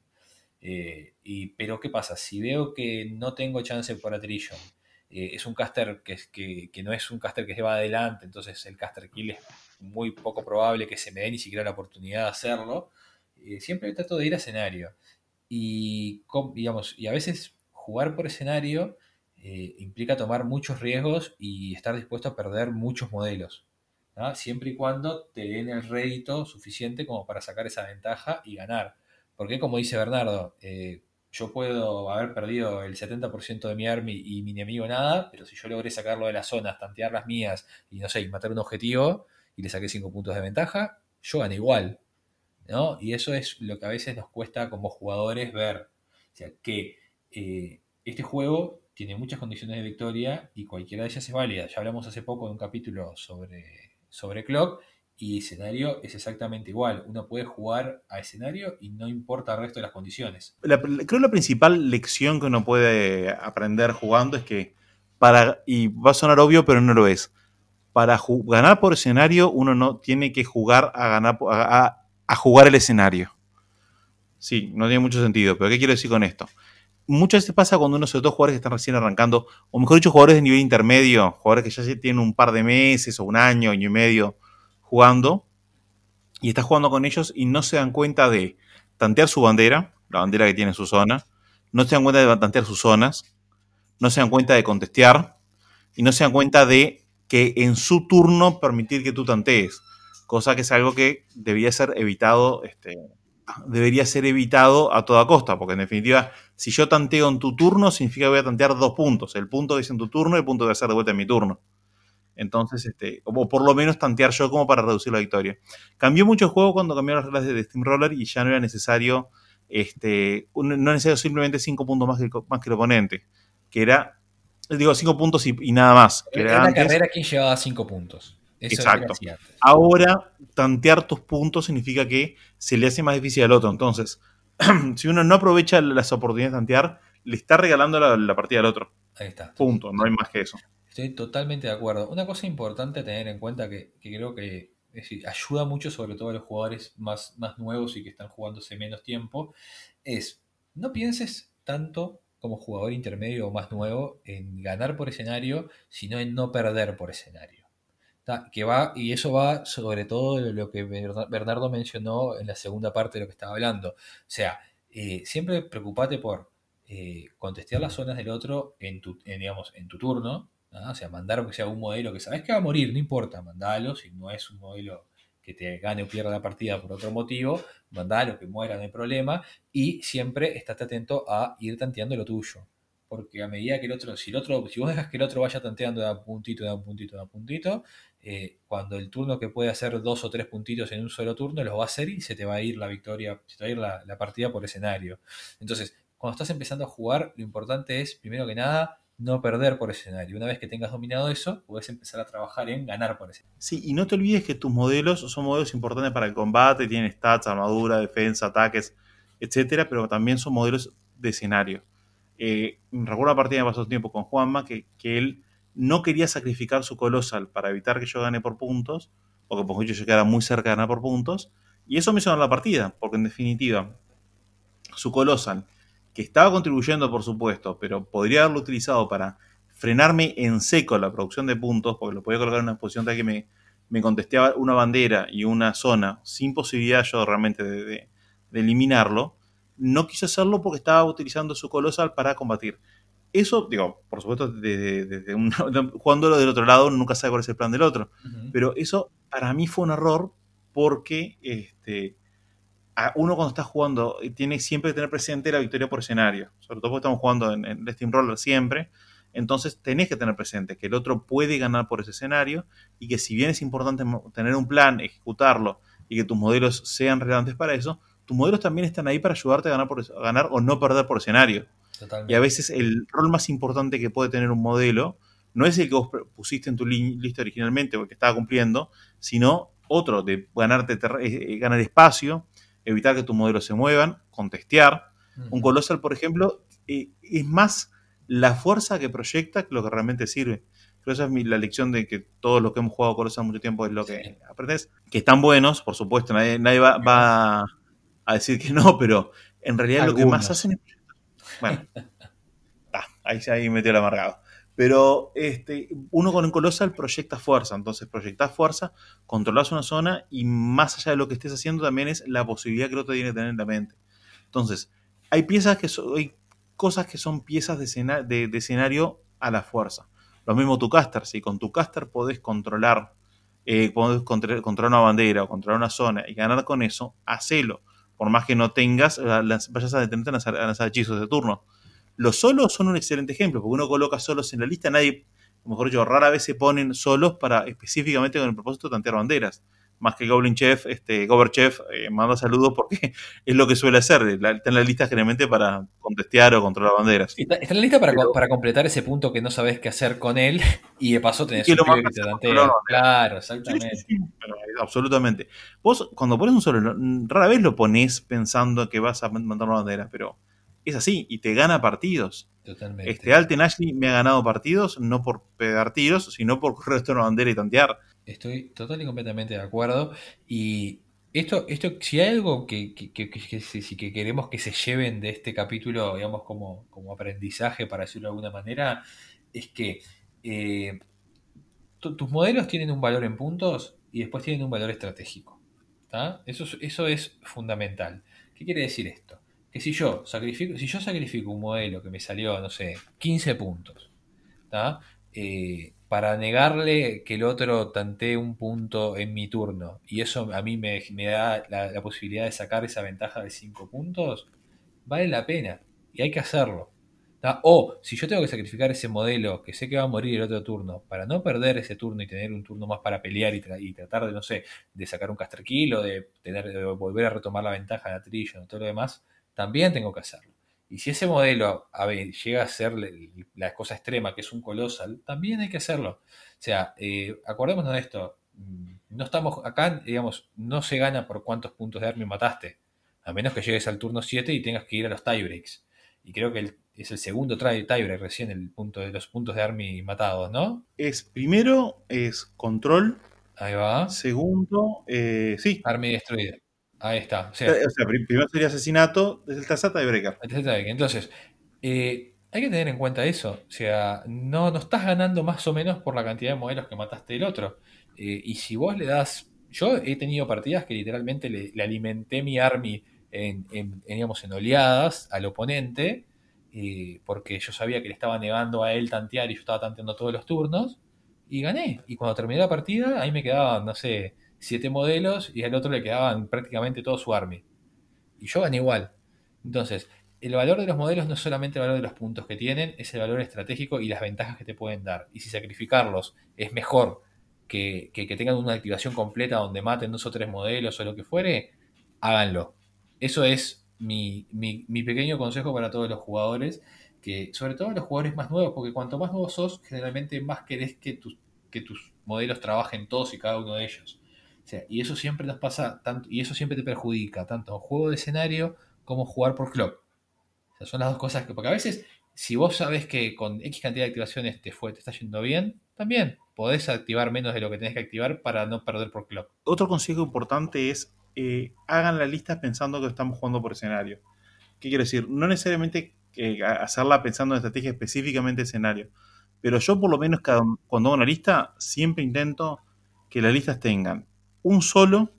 Pero ¿qué pasa? Si veo que no tengo chance por attrition, es un caster que no es un caster que se va adelante, entonces el caster kill es muy poco probable que se me dé ni siquiera la oportunidad de hacerlo, siempre trato de ir a escenario. Y a veces jugar por escenario implica tomar muchos riesgos y estar dispuesto a perder muchos modelos, ¿no? Siempre y cuando te den el rédito suficiente como para sacar esa ventaja y ganar. Porque como dice Bernardo, yo puedo haber perdido el 70% de mi army y mi enemigo nada, pero si yo logré sacarlo de las zonas, tantear las mías y no sé, y matar un objetivo y le saqué 5 puntos de ventaja, yo gané igual, ¿no? Y eso es lo que a veces nos cuesta como jugadores ver. O sea, que este juego tiene muchas condiciones de victoria y cualquiera de ellas es válida. Ya hablamos hace poco de un capítulo sobre Clock y escenario es exactamente igual. Uno puede jugar a escenario y no importa el resto de las condiciones. Creo que la principal lección que uno puede aprender jugando es que y va a sonar obvio, pero no lo es. Para ganar por escenario, uno no tiene que jugar a jugar el escenario. Sí, no tiene mucho sentido, pero ¿qué quiero decir con esto? Muchas veces pasa cuando uno, sobre todo jugadores que están recién arrancando, o mejor dicho, jugadores de nivel intermedio, jugadores que ya tienen un par de meses o un año y medio jugando, y está jugando con ellos y no se dan cuenta de tantear su bandera, la bandera que tiene en su zona, no se dan cuenta de tantear sus zonas, no se dan cuenta de contestear, y no se dan cuenta de que en su turno permitir que tú tantees, cosa que es algo que debería ser evitado, a toda costa, porque en definitiva, si yo tanteo en tu turno, significa que voy a tantear 2 puntos, el punto que es en tu turno y el punto que va a ser de vuelta en mi turno. Entonces, o por lo menos tantear yo como para reducir la victoria. Cambió mucho el juego cuando cambiaron las reglas de Steamroller y ya no era necesario, no era necesario simplemente 5 puntos más que el oponente, que era, digo, 5 puntos y nada más, que En era una antes. carrera, ¿quién llevaba 5 puntos? Eso era Exacto. así antes. Ahora, tantear tus puntos significa que se le hace más difícil al otro. Entonces, si uno no aprovecha las oportunidades de tantear, le está regalando la partida al otro. Ahí está. Punto, no hay más que eso. Estoy totalmente de acuerdo. Una cosa importante a tener en cuenta que creo que es decir, ayuda mucho, sobre todo a los jugadores más nuevos y que están jugándose menos tiempo, es no pienses tanto como jugador intermedio o más nuevo en ganar por escenario, sino en no perder por escenario. Y eso va sobre todo de lo que Bernardo mencionó en la segunda parte de lo que estaba hablando. O sea, siempre preocupate por contestar las zonas del otro digamos, en tu turno, ¿no? O sea, mandar aunque sea un modelo que sabes que va a morir, no importa, mandalo, si no es un modelo que te gane o pierda la partida por otro motivo, mandalo, que muera, no hay problema, y siempre estate atento a ir tanteando lo tuyo. Porque a medida que si vos dejas que el otro vaya tanteando de un puntito, de un puntito, de un puntito, cuando el turno que puede hacer 2 o 3 puntitos en un solo turno, los va a hacer y se te va a ir la victoria, se te va a ir la partida por escenario. Entonces, cuando estás empezando a jugar, lo importante es, primero que nada, no perder por escenario. Una vez que tengas dominado eso, puedes empezar a trabajar en ganar por escenario. Sí, y no te olvides que tus modelos son modelos importantes para el combate, tienen stats, armadura, defensa, ataques, etcétera, pero también son modelos de escenario. Recuerdo una partida que me pasó tiempo con Juanma que él no quería sacrificar su Colossal para evitar que yo gane por puntos, o que por yo quedara muy cerca de ganar por puntos, y eso me hizo ganar la partida, porque en definitiva, su Colossal, que estaba contribuyendo por supuesto, pero podría haberlo utilizado para frenarme en seco la producción de puntos, porque lo podía colocar en una posición tal que me contesteaba una bandera y una zona sin posibilidad yo realmente de eliminarlo, no quiso hacerlo porque estaba utilizando su Colossal para combatir. Eso, digo, por supuesto, jugándolo del otro lado, nunca sabe cuál es el plan del otro. Pero eso para mí fue un error porque uno cuando está jugando tiene siempre que tener presente la victoria por escenario. Sobre todo porque estamos jugando en Steamroller siempre. Entonces tenés que tener presente que el otro puede ganar por ese escenario y que si bien es importante tener un plan, ejecutarlo y que tus modelos sean relevantes para eso, tus modelos también están ahí para ayudarte a ganar o no perder por escenario. Totalmente. Y a veces el rol más importante que puede tener un modelo no es el que vos pusiste en tu lista originalmente o el que estaba cumpliendo, sino otro de ganar espacio, evitar que tus modelos se muevan, contestear. Un Colossal, por ejemplo, es más la fuerza que proyecta que lo que realmente sirve. Pero esa es la lección de que todos los que hemos jugado Colossal mucho tiempo es lo que aprendes. Que están buenos, por supuesto, nadie va a decir que no, pero en realidad lo que más hacen es... Bueno, ahí metió el amargado. Pero uno con el Colossal proyecta fuerza, entonces proyectás fuerza, controlás una zona y más allá de lo que estés haciendo también es la posibilidad que el otro tiene que tener en la mente. Entonces, hay cosas que son piezas de escenario a la fuerza. Lo mismo tu caster, si con tu caster podés controlar una bandera o controlar una zona y ganar con eso, hacelo. por más que no tengas, vayas a detenerte a lanzar hechizos de turno. Los solos son un excelente ejemplo, porque uno coloca solos en la lista, nadie, mejor dicho, rara vez se ponen solos para específicamente con el propósito de tantear banderas. Más que Goblin Chef, Gober Chef, manda saludos porque es lo que suele hacer. Está en la lista generalmente para contestear o controlar banderas. Está en la lista para completar ese punto que no sabes qué hacer con él y de paso tenés Y un lo pibe que mandas te a tantea. controlar banderas. Claro, Sí, exactamente. sí, pero, absolutamente. Vos, cuando pones un solo, rara vez lo pones pensando que vas a mandar una bandera, pero es así y te gana partidos. Totalmente. Alten Ashley me ha ganado partidos no por pegar tiros, sino por correr hasta una bandera y tantear. Estoy total y completamente de acuerdo. Y esto si hay algo que queremos que se lleven de este capítulo, digamos, como aprendizaje, para decirlo de alguna manera, es que tus modelos tienen un valor en puntos y después tienen un valor estratégico. ¿Tá? Eso es fundamental. ¿Qué quiere decir esto? Que si yo sacrifico un modelo que me salió, no sé, 15 puntos, ¿tá? Para negarle que el otro tantee un punto en mi turno, y eso a mí me da la posibilidad de sacar esa ventaja de 5 puntos, vale la pena y hay que hacerlo. ¿Tá? O si yo tengo que sacrificar ese modelo que sé que va a morir el otro turno para no perder ese turno y tener un turno más para pelear y tratar de, no sé, de sacar un caster kill o de volver a retomar la ventaja de Attrition o todo lo demás, también tengo que hacerlo. Y si ese modelo llega a ser la cosa extrema, que es un Colossal, también hay que hacerlo. O sea, acordémonos de esto. No estamos acá, digamos, no se gana por cuántos puntos de army mataste. A menos que llegues al turno 7 y tengas que ir a los tiebreaks. Y creo que es el segundo tiebreak recién, el punto de los puntos de army matados, ¿no? Primero es control. Ahí va. Segundo, sí. Army destruida. Ahí está. O sea, primero sería asesinato, desde el tercer tiebreaker. Entonces, hay que tener en cuenta eso. O sea, no estás ganando más o menos por la cantidad de modelos que mataste del otro. Y si vos le das. Yo he tenido partidas que literalmente le alimenté mi army digamos, en oleadas al oponente. Porque yo sabía que le estaba negando a él tantear y yo estaba tanteando todos los turnos. Y gané. Y cuando terminé la partida, ahí me quedaban, no sé, 7 modelos y al otro le quedaban prácticamente todo su army. Y yo gané igual. Entonces, el valor de los modelos no es solamente el valor de los puntos que tienen, es el valor estratégico y las ventajas que te pueden dar. Y si sacrificarlos es mejor que tengan una activación completa donde maten 2 o 3 modelos o lo que fuere, háganlo. Eso es mi pequeño consejo para todos los jugadores, que sobre todo los jugadores más nuevos, porque cuanto más nuevos sos, generalmente más querés que tus modelos trabajen todos y cada uno de ellos. O sea, y eso siempre nos pasa, y eso siempre te perjudica, tanto en juego de escenario como jugar por clock. O sea, son las dos cosas porque a veces, si vos sabes que con X cantidad de activaciones te está yendo bien, también podés activar menos de lo que tenés que activar para no perder por clock. Otro consejo importante es hagan la lista pensando que estamos jugando por escenario. ¿Qué quiero decir? No necesariamente hacerla pensando en estrategia específicamente escenario, pero yo por lo menos cuando hago una lista siempre intento que las listas tengan un solo,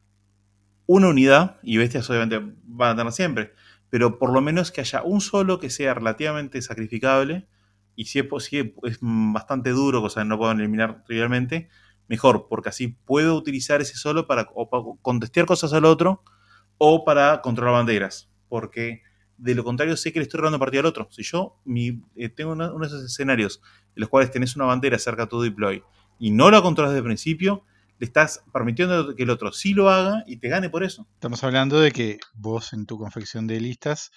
una unidad, y bestias obviamente van a tener siempre, pero por lo menos que haya un solo que sea relativamente sacrificable, y si es bastante duro, cosa que no puedo eliminar trivialmente, mejor, porque así puedo utilizar ese solo para contestar cosas al otro o para controlar banderas, porque de lo contrario sé que le estoy robando partida al otro. Si yo tengo uno de esos escenarios en los cuales tenés una bandera cerca de tu deploy y no la controlas desde el principio, le estás permitiendo que el otro sí lo haga y te gane por eso. Estamos hablando de que vos en tu confección de listas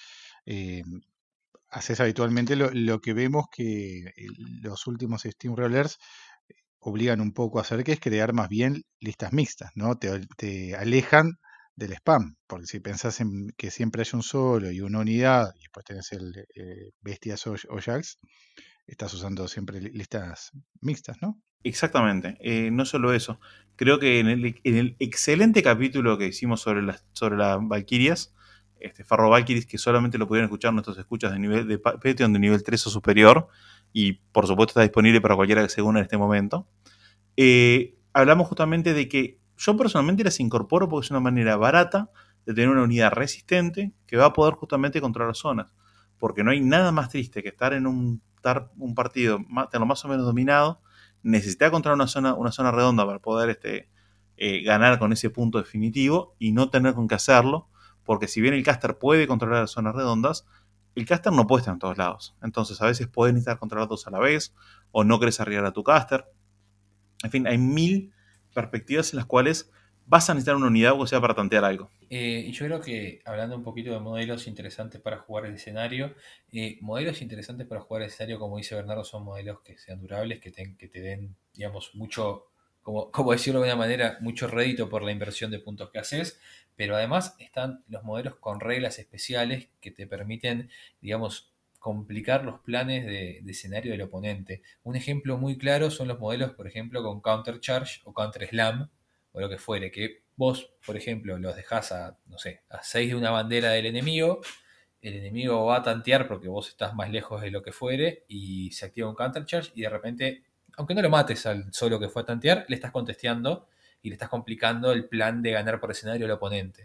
haces habitualmente lo que vemos que los últimos Steamrollers obligan un poco a hacer, que es crear más bien listas mixtas, ¿no? Te alejan del spam, porque si pensás en que siempre hay un solo y una unidad, y después tenés el bestias o Jax, estás usando siempre listas mixtas, ¿no? Exactamente, no solo eso. Creo que en el excelente capítulo que hicimos sobre las Valkyrias, Farro Valkyries, que solamente lo pudieron escuchar nuestros escuchas de Patreon de nivel 3 o superior, y por supuesto está disponible para cualquiera que se una en este momento, hablamos justamente de que yo personalmente las incorporo porque es una manera barata de tener una unidad resistente que va a poder justamente controlar zonas. Porque no hay nada más triste que estar en un partido, tenerlo más o menos dominado, necesitar controlar una zona redonda para poder ganar con ese punto definitivo y no tener con qué hacerlo, porque si bien el caster puede controlar las zonas redondas, el caster no puede estar en todos lados. Entonces a veces puedes necesitar controlar dos a la vez, o no querés arriesgar a tu caster. En fin, hay mil perspectivas en las cuales vas a necesitar una unidad o sea para tantear algo. Y yo creo que hablando un poquito de modelos interesantes para jugar el escenario, modelos interesantes para jugar el escenario, como dice Bernardo, son modelos que sean durables, que te den, digamos, mucho, como decirlo de una manera, mucho rédito por la inversión de puntos que haces, pero además están los modelos con reglas especiales que te permiten, digamos, complicar los planes de escenario del oponente. Un ejemplo muy claro son los modelos, por ejemplo, con Counter Charge o Counter Slam, o lo que fuere, que vos, por ejemplo, los dejás a, no sé, a 6 de una bandera del enemigo, el enemigo va a tantear porque vos estás más lejos de lo que fuere y se activa un counter charge y de repente, aunque no lo mates al solo que fue a tantear, le estás contesteando y le estás complicando el plan de ganar por escenario al oponente.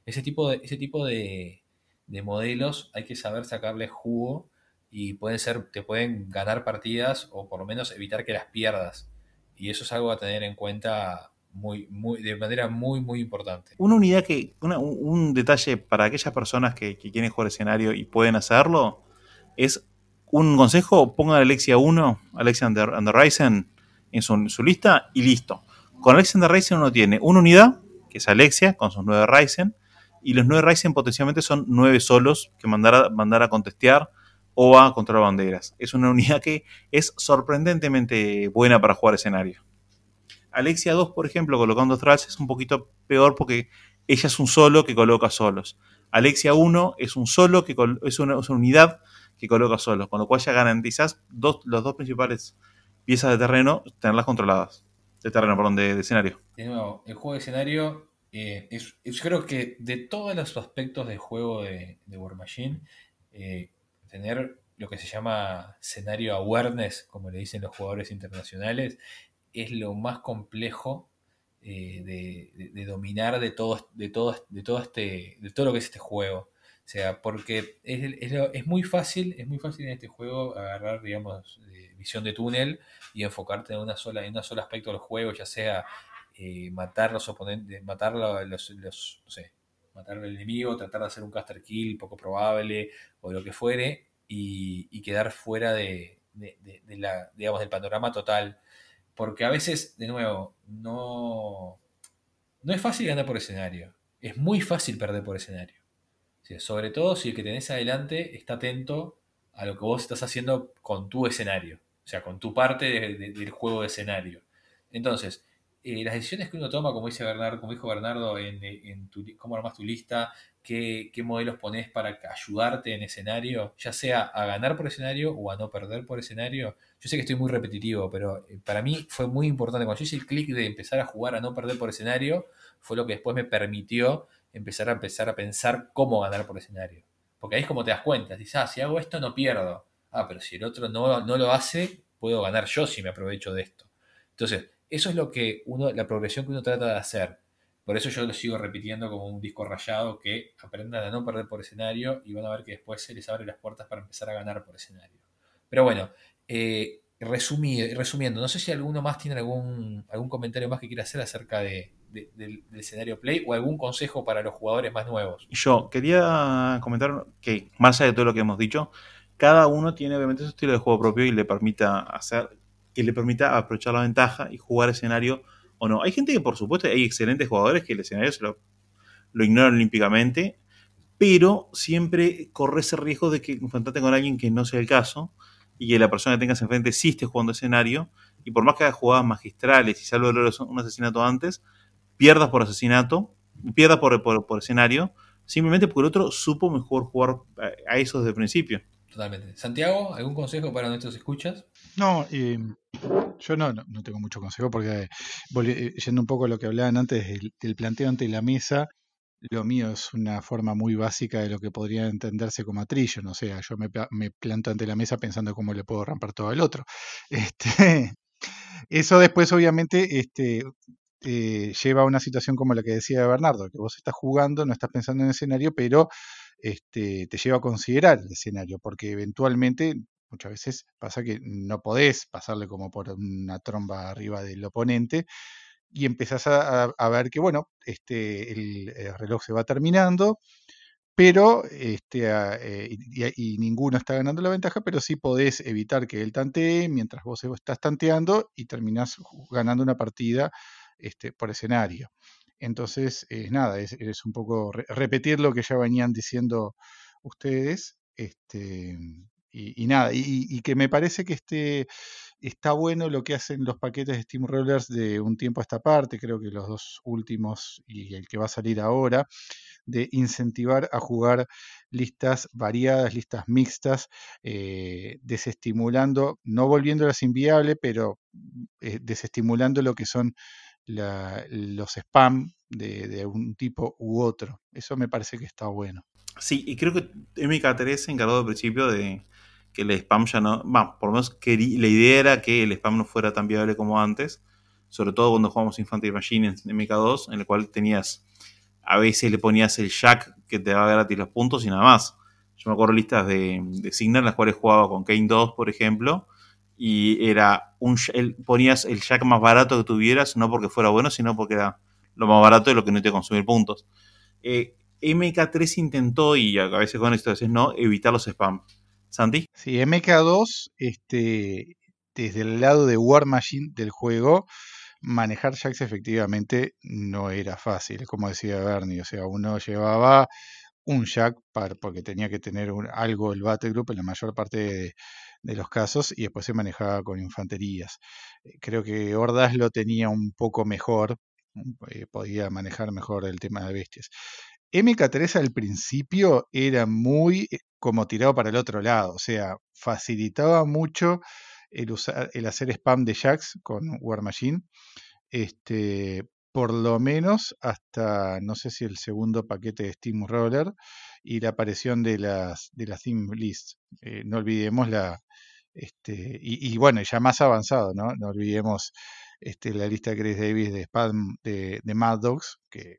Ese tipo de modelos hay que saber sacarle jugo y te pueden ganar partidas o por lo menos evitar que las pierdas. Y eso es algo a tener en cuenta de manera muy importante. Una unidad un detalle para aquellas personas que quieren jugar escenario y pueden hacerlo, es un consejo: pongan a Alexia 1, Alexia and the Ryzen en su lista y listo. Con Alexia and the Ryzen uno tiene una unidad, que es Alexia, con sus 9 Ryzen, y los 9 Ryzen potencialmente son 9 solos que mandar a contestear o a controlar banderas. Es una unidad que es sorprendentemente buena para jugar escenario. Alexia 2, por ejemplo, colocando Thralls es un poquito peor porque ella es un solo que coloca solos. Alexia 1 es un solo es una unidad que coloca solos, con lo cual ya garantizás los dos principales piezas de terreno tenerlas controladas. De terreno, perdón, de escenario. De nuevo, el juego de escenario, yo creo que de todos los aspectos del juego de War Machine, tener lo que se llama escenario awareness, como le dicen los jugadores internacionales, es lo más complejo de dominar de todo lo que es este juego. O sea, porque es muy fácil en este juego agarrar, digamos, visión de túnel y enfocarte en un solo aspecto del juego, ya sea matar a los oponentes, no sé, matar al enemigo, tratar de hacer un caster kill poco probable o lo que fuere y quedar fuera digamos, del panorama total. Porque a veces, de nuevo, no es fácil ganar por escenario. Es muy fácil perder por escenario. O sea, sobre todo si el que tenés adelante está atento a lo que vos estás haciendo con tu escenario. O sea, con tu parte del juego de escenario. Entonces, las decisiones que uno toma, como dice Bernardo, como dijo Bernardo, cómo armás tu lista, qué modelos pones para ayudarte en escenario, ya sea a ganar por escenario o a no perder por escenario. Yo sé que estoy muy repetitivo, pero para mí fue muy importante. Cuando yo hice el clic de empezar a jugar a no perder por escenario, fue lo que después me permitió empezar a pensar cómo ganar por escenario. Porque ahí es como te das cuenta, dices, si hago esto no pierdo. Pero si el otro no lo hace, puedo ganar yo si me aprovecho de esto. Entonces, eso es la progresión que uno trata de hacer. Por eso yo lo sigo repitiendo como un disco rayado, que aprendan a no perder por escenario y van a ver que después se les abre las puertas para empezar a ganar por escenario. Pero bueno, resumiendo, no sé si alguno más tiene algún comentario más que quiera hacer acerca del escenario Play o algún consejo para los jugadores más nuevos. Yo quería comentar que, más allá de todo lo que hemos dicho, cada uno tiene obviamente su estilo de juego propio y que le permita aprovechar la ventaja y jugar escenario o no. Hay gente que, por supuesto, hay excelentes jugadores que el escenario lo ignoran olímpicamente, pero siempre corre ese riesgo de que enfrentarte con alguien que no sea el caso y que la persona que tengas enfrente sí esté jugando escenario, y por más que haga jugadas magistrales y salvo un asesinato antes, pierdas por asesinato, pierdas por escenario, simplemente porque el otro supo mejor jugar a eso desde el principio. Totalmente. Santiago, ¿algún consejo para nuestros escuchas? No, yo no tengo mucho consejo porque yendo un poco a lo que hablaban antes del planteo ante la mesa, lo mío es una forma muy básica de lo que podría entenderse como attrition. O sea, yo me planto ante la mesa pensando cómo le puedo rampar todo al otro. Este, eso después obviamente lleva a una situación como la que decía Bernardo, que vos estás jugando, no estás pensando en el escenario, pero te lleva a considerar el escenario, porque eventualmente muchas veces pasa que no podés pasarle como por una tromba arriba del oponente, y empezás a ver que, bueno, el reloj se va terminando, pero y ninguno está ganando la ventaja, pero sí podés evitar que él tantee mientras vos estás tanteando y terminás ganando una partida por escenario. Entonces, nada, es un poco repetir lo que ya venían diciendo ustedes, y nada, y que me parece que está bueno lo que hacen los paquetes de Steamrollers de un tiempo a esta parte, creo que los 2 últimos y el que va a salir ahora, de incentivar a jugar listas variadas, listas mixtas, desestimulando, no volviéndolas inviables, pero desestimulando lo que son los spam de un tipo u otro. Eso me parece que está bueno. Sí, y creo que MK3 se encargó al principio de que el spam ya no... por lo menos la idea era que el spam no fuera tan viable como antes, sobre todo cuando jugamos Infantry Machine en MK2, en el cual tenías... A veces le ponías el jack que te daba gratis los puntos y nada más. Yo me acuerdo listas de Signar en las cuales jugaba con Kane 2, por ejemplo, y era ponías el jack más barato que tuvieras, no porque fuera bueno, sino porque era lo más barato de lo que no te iba a consumir puntos. MK3 intentó, y a veces con esto a veces no, evitar los spam. ¿Santi? Sí, MK2, desde el lado de War Machine del juego, manejar jacks efectivamente no era fácil, como decía Bernie. O sea, uno llevaba un jack porque tenía que tener algo el Battle Group en la mayor parte de los casos, y después se manejaba con infanterías. Creo que Hordas lo tenía un poco mejor, podía manejar mejor el tema de bestias. MK3 al principio era muy como tirado para el otro lado, o sea, facilitaba mucho el hacer spam de jacks con War Machine, por lo menos hasta, no sé si el segundo paquete de Steamroller y la aparición de las theme lists. No olvidemos y bueno, ya más avanzado, ¿no? No olvidemos la lista de Chris Davis de spam de Mad Dogs, que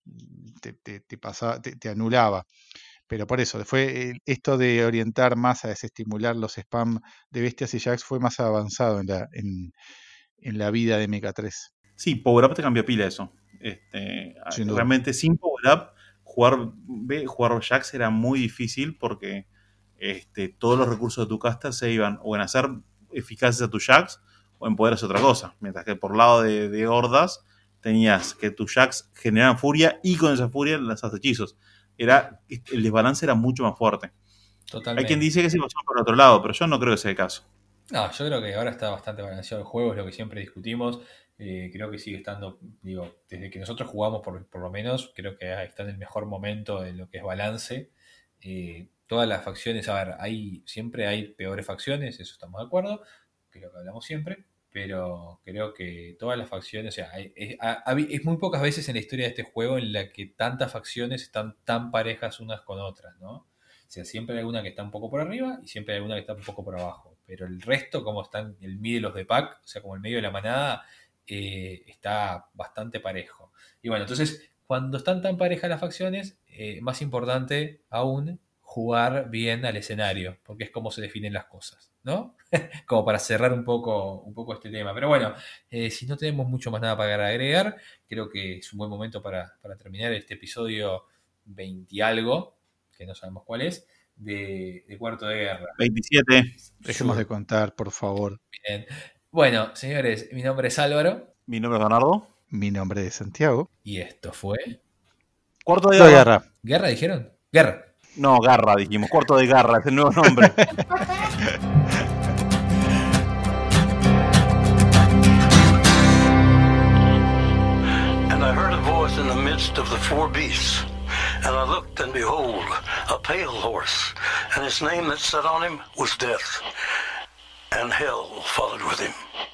te anulaba. Pero por eso, fue esto de orientar más a desestimular los spam de bestias y jacks fue más avanzado en la vida de MK3. Sí, Power Up te cambió pila eso. Sin duda. Realmente sin Power Up, jugar jacks era muy difícil porque todos los recursos de tu caster se iban o en hacer eficaces a tus jacks o en poder hacer otra cosa. Mientras que por lado de hordas tenías que tus jacks generaran furia y con esa furia lanzas hechizos. El desbalance era mucho más fuerte. Totalmente. Hay quien dice que se pasó por otro lado, pero yo no creo que sea el caso. No, yo creo que ahora está bastante balanceado el juego, es lo que siempre discutimos. Creo que sigue estando, desde que nosotros jugamos por lo menos, creo que está en el mejor momento de lo que es balance. Todas las facciones, a ver, siempre hay peores facciones, eso estamos de acuerdo, que es lo que hablamos siempre, pero creo que todas las facciones, o sea, es muy pocas veces en la historia de este juego en la que tantas facciones están tan parejas unas con otras, ¿no? O sea, siempre hay alguna que está un poco por arriba y siempre hay alguna que está un poco por abajo, pero el resto, como están el middle of the pack, o sea, como el medio de la manada, está bastante parejo. Y bueno, entonces, cuando están tan parejas las facciones, más importante aún, jugar bien al escenario, porque es como se definen las cosas, ¿no? Como para cerrar un poco este tema. Pero bueno, si no tenemos mucho más nada para agregar, creo que es un buen momento para terminar este episodio 20 y algo, que no sabemos cuál es, de Cuarto de Guerra. 27. Dejemos de contar, por favor. Bien. Bueno, señores, mi nombre es Álvaro. Mi nombre es Bernardo. Mi nombre es Santiago. Y esto fue... Cuarto de Guerra. ¿Guerra dijeron? Guerra. No, Garra dijimos. Cuarto de Garra, es el nuevo nombre. And I heard a voice in the midst of the four beasts. And I looked, and behold, a pale horse, and his name that sat on him was Death, and hell followed with him.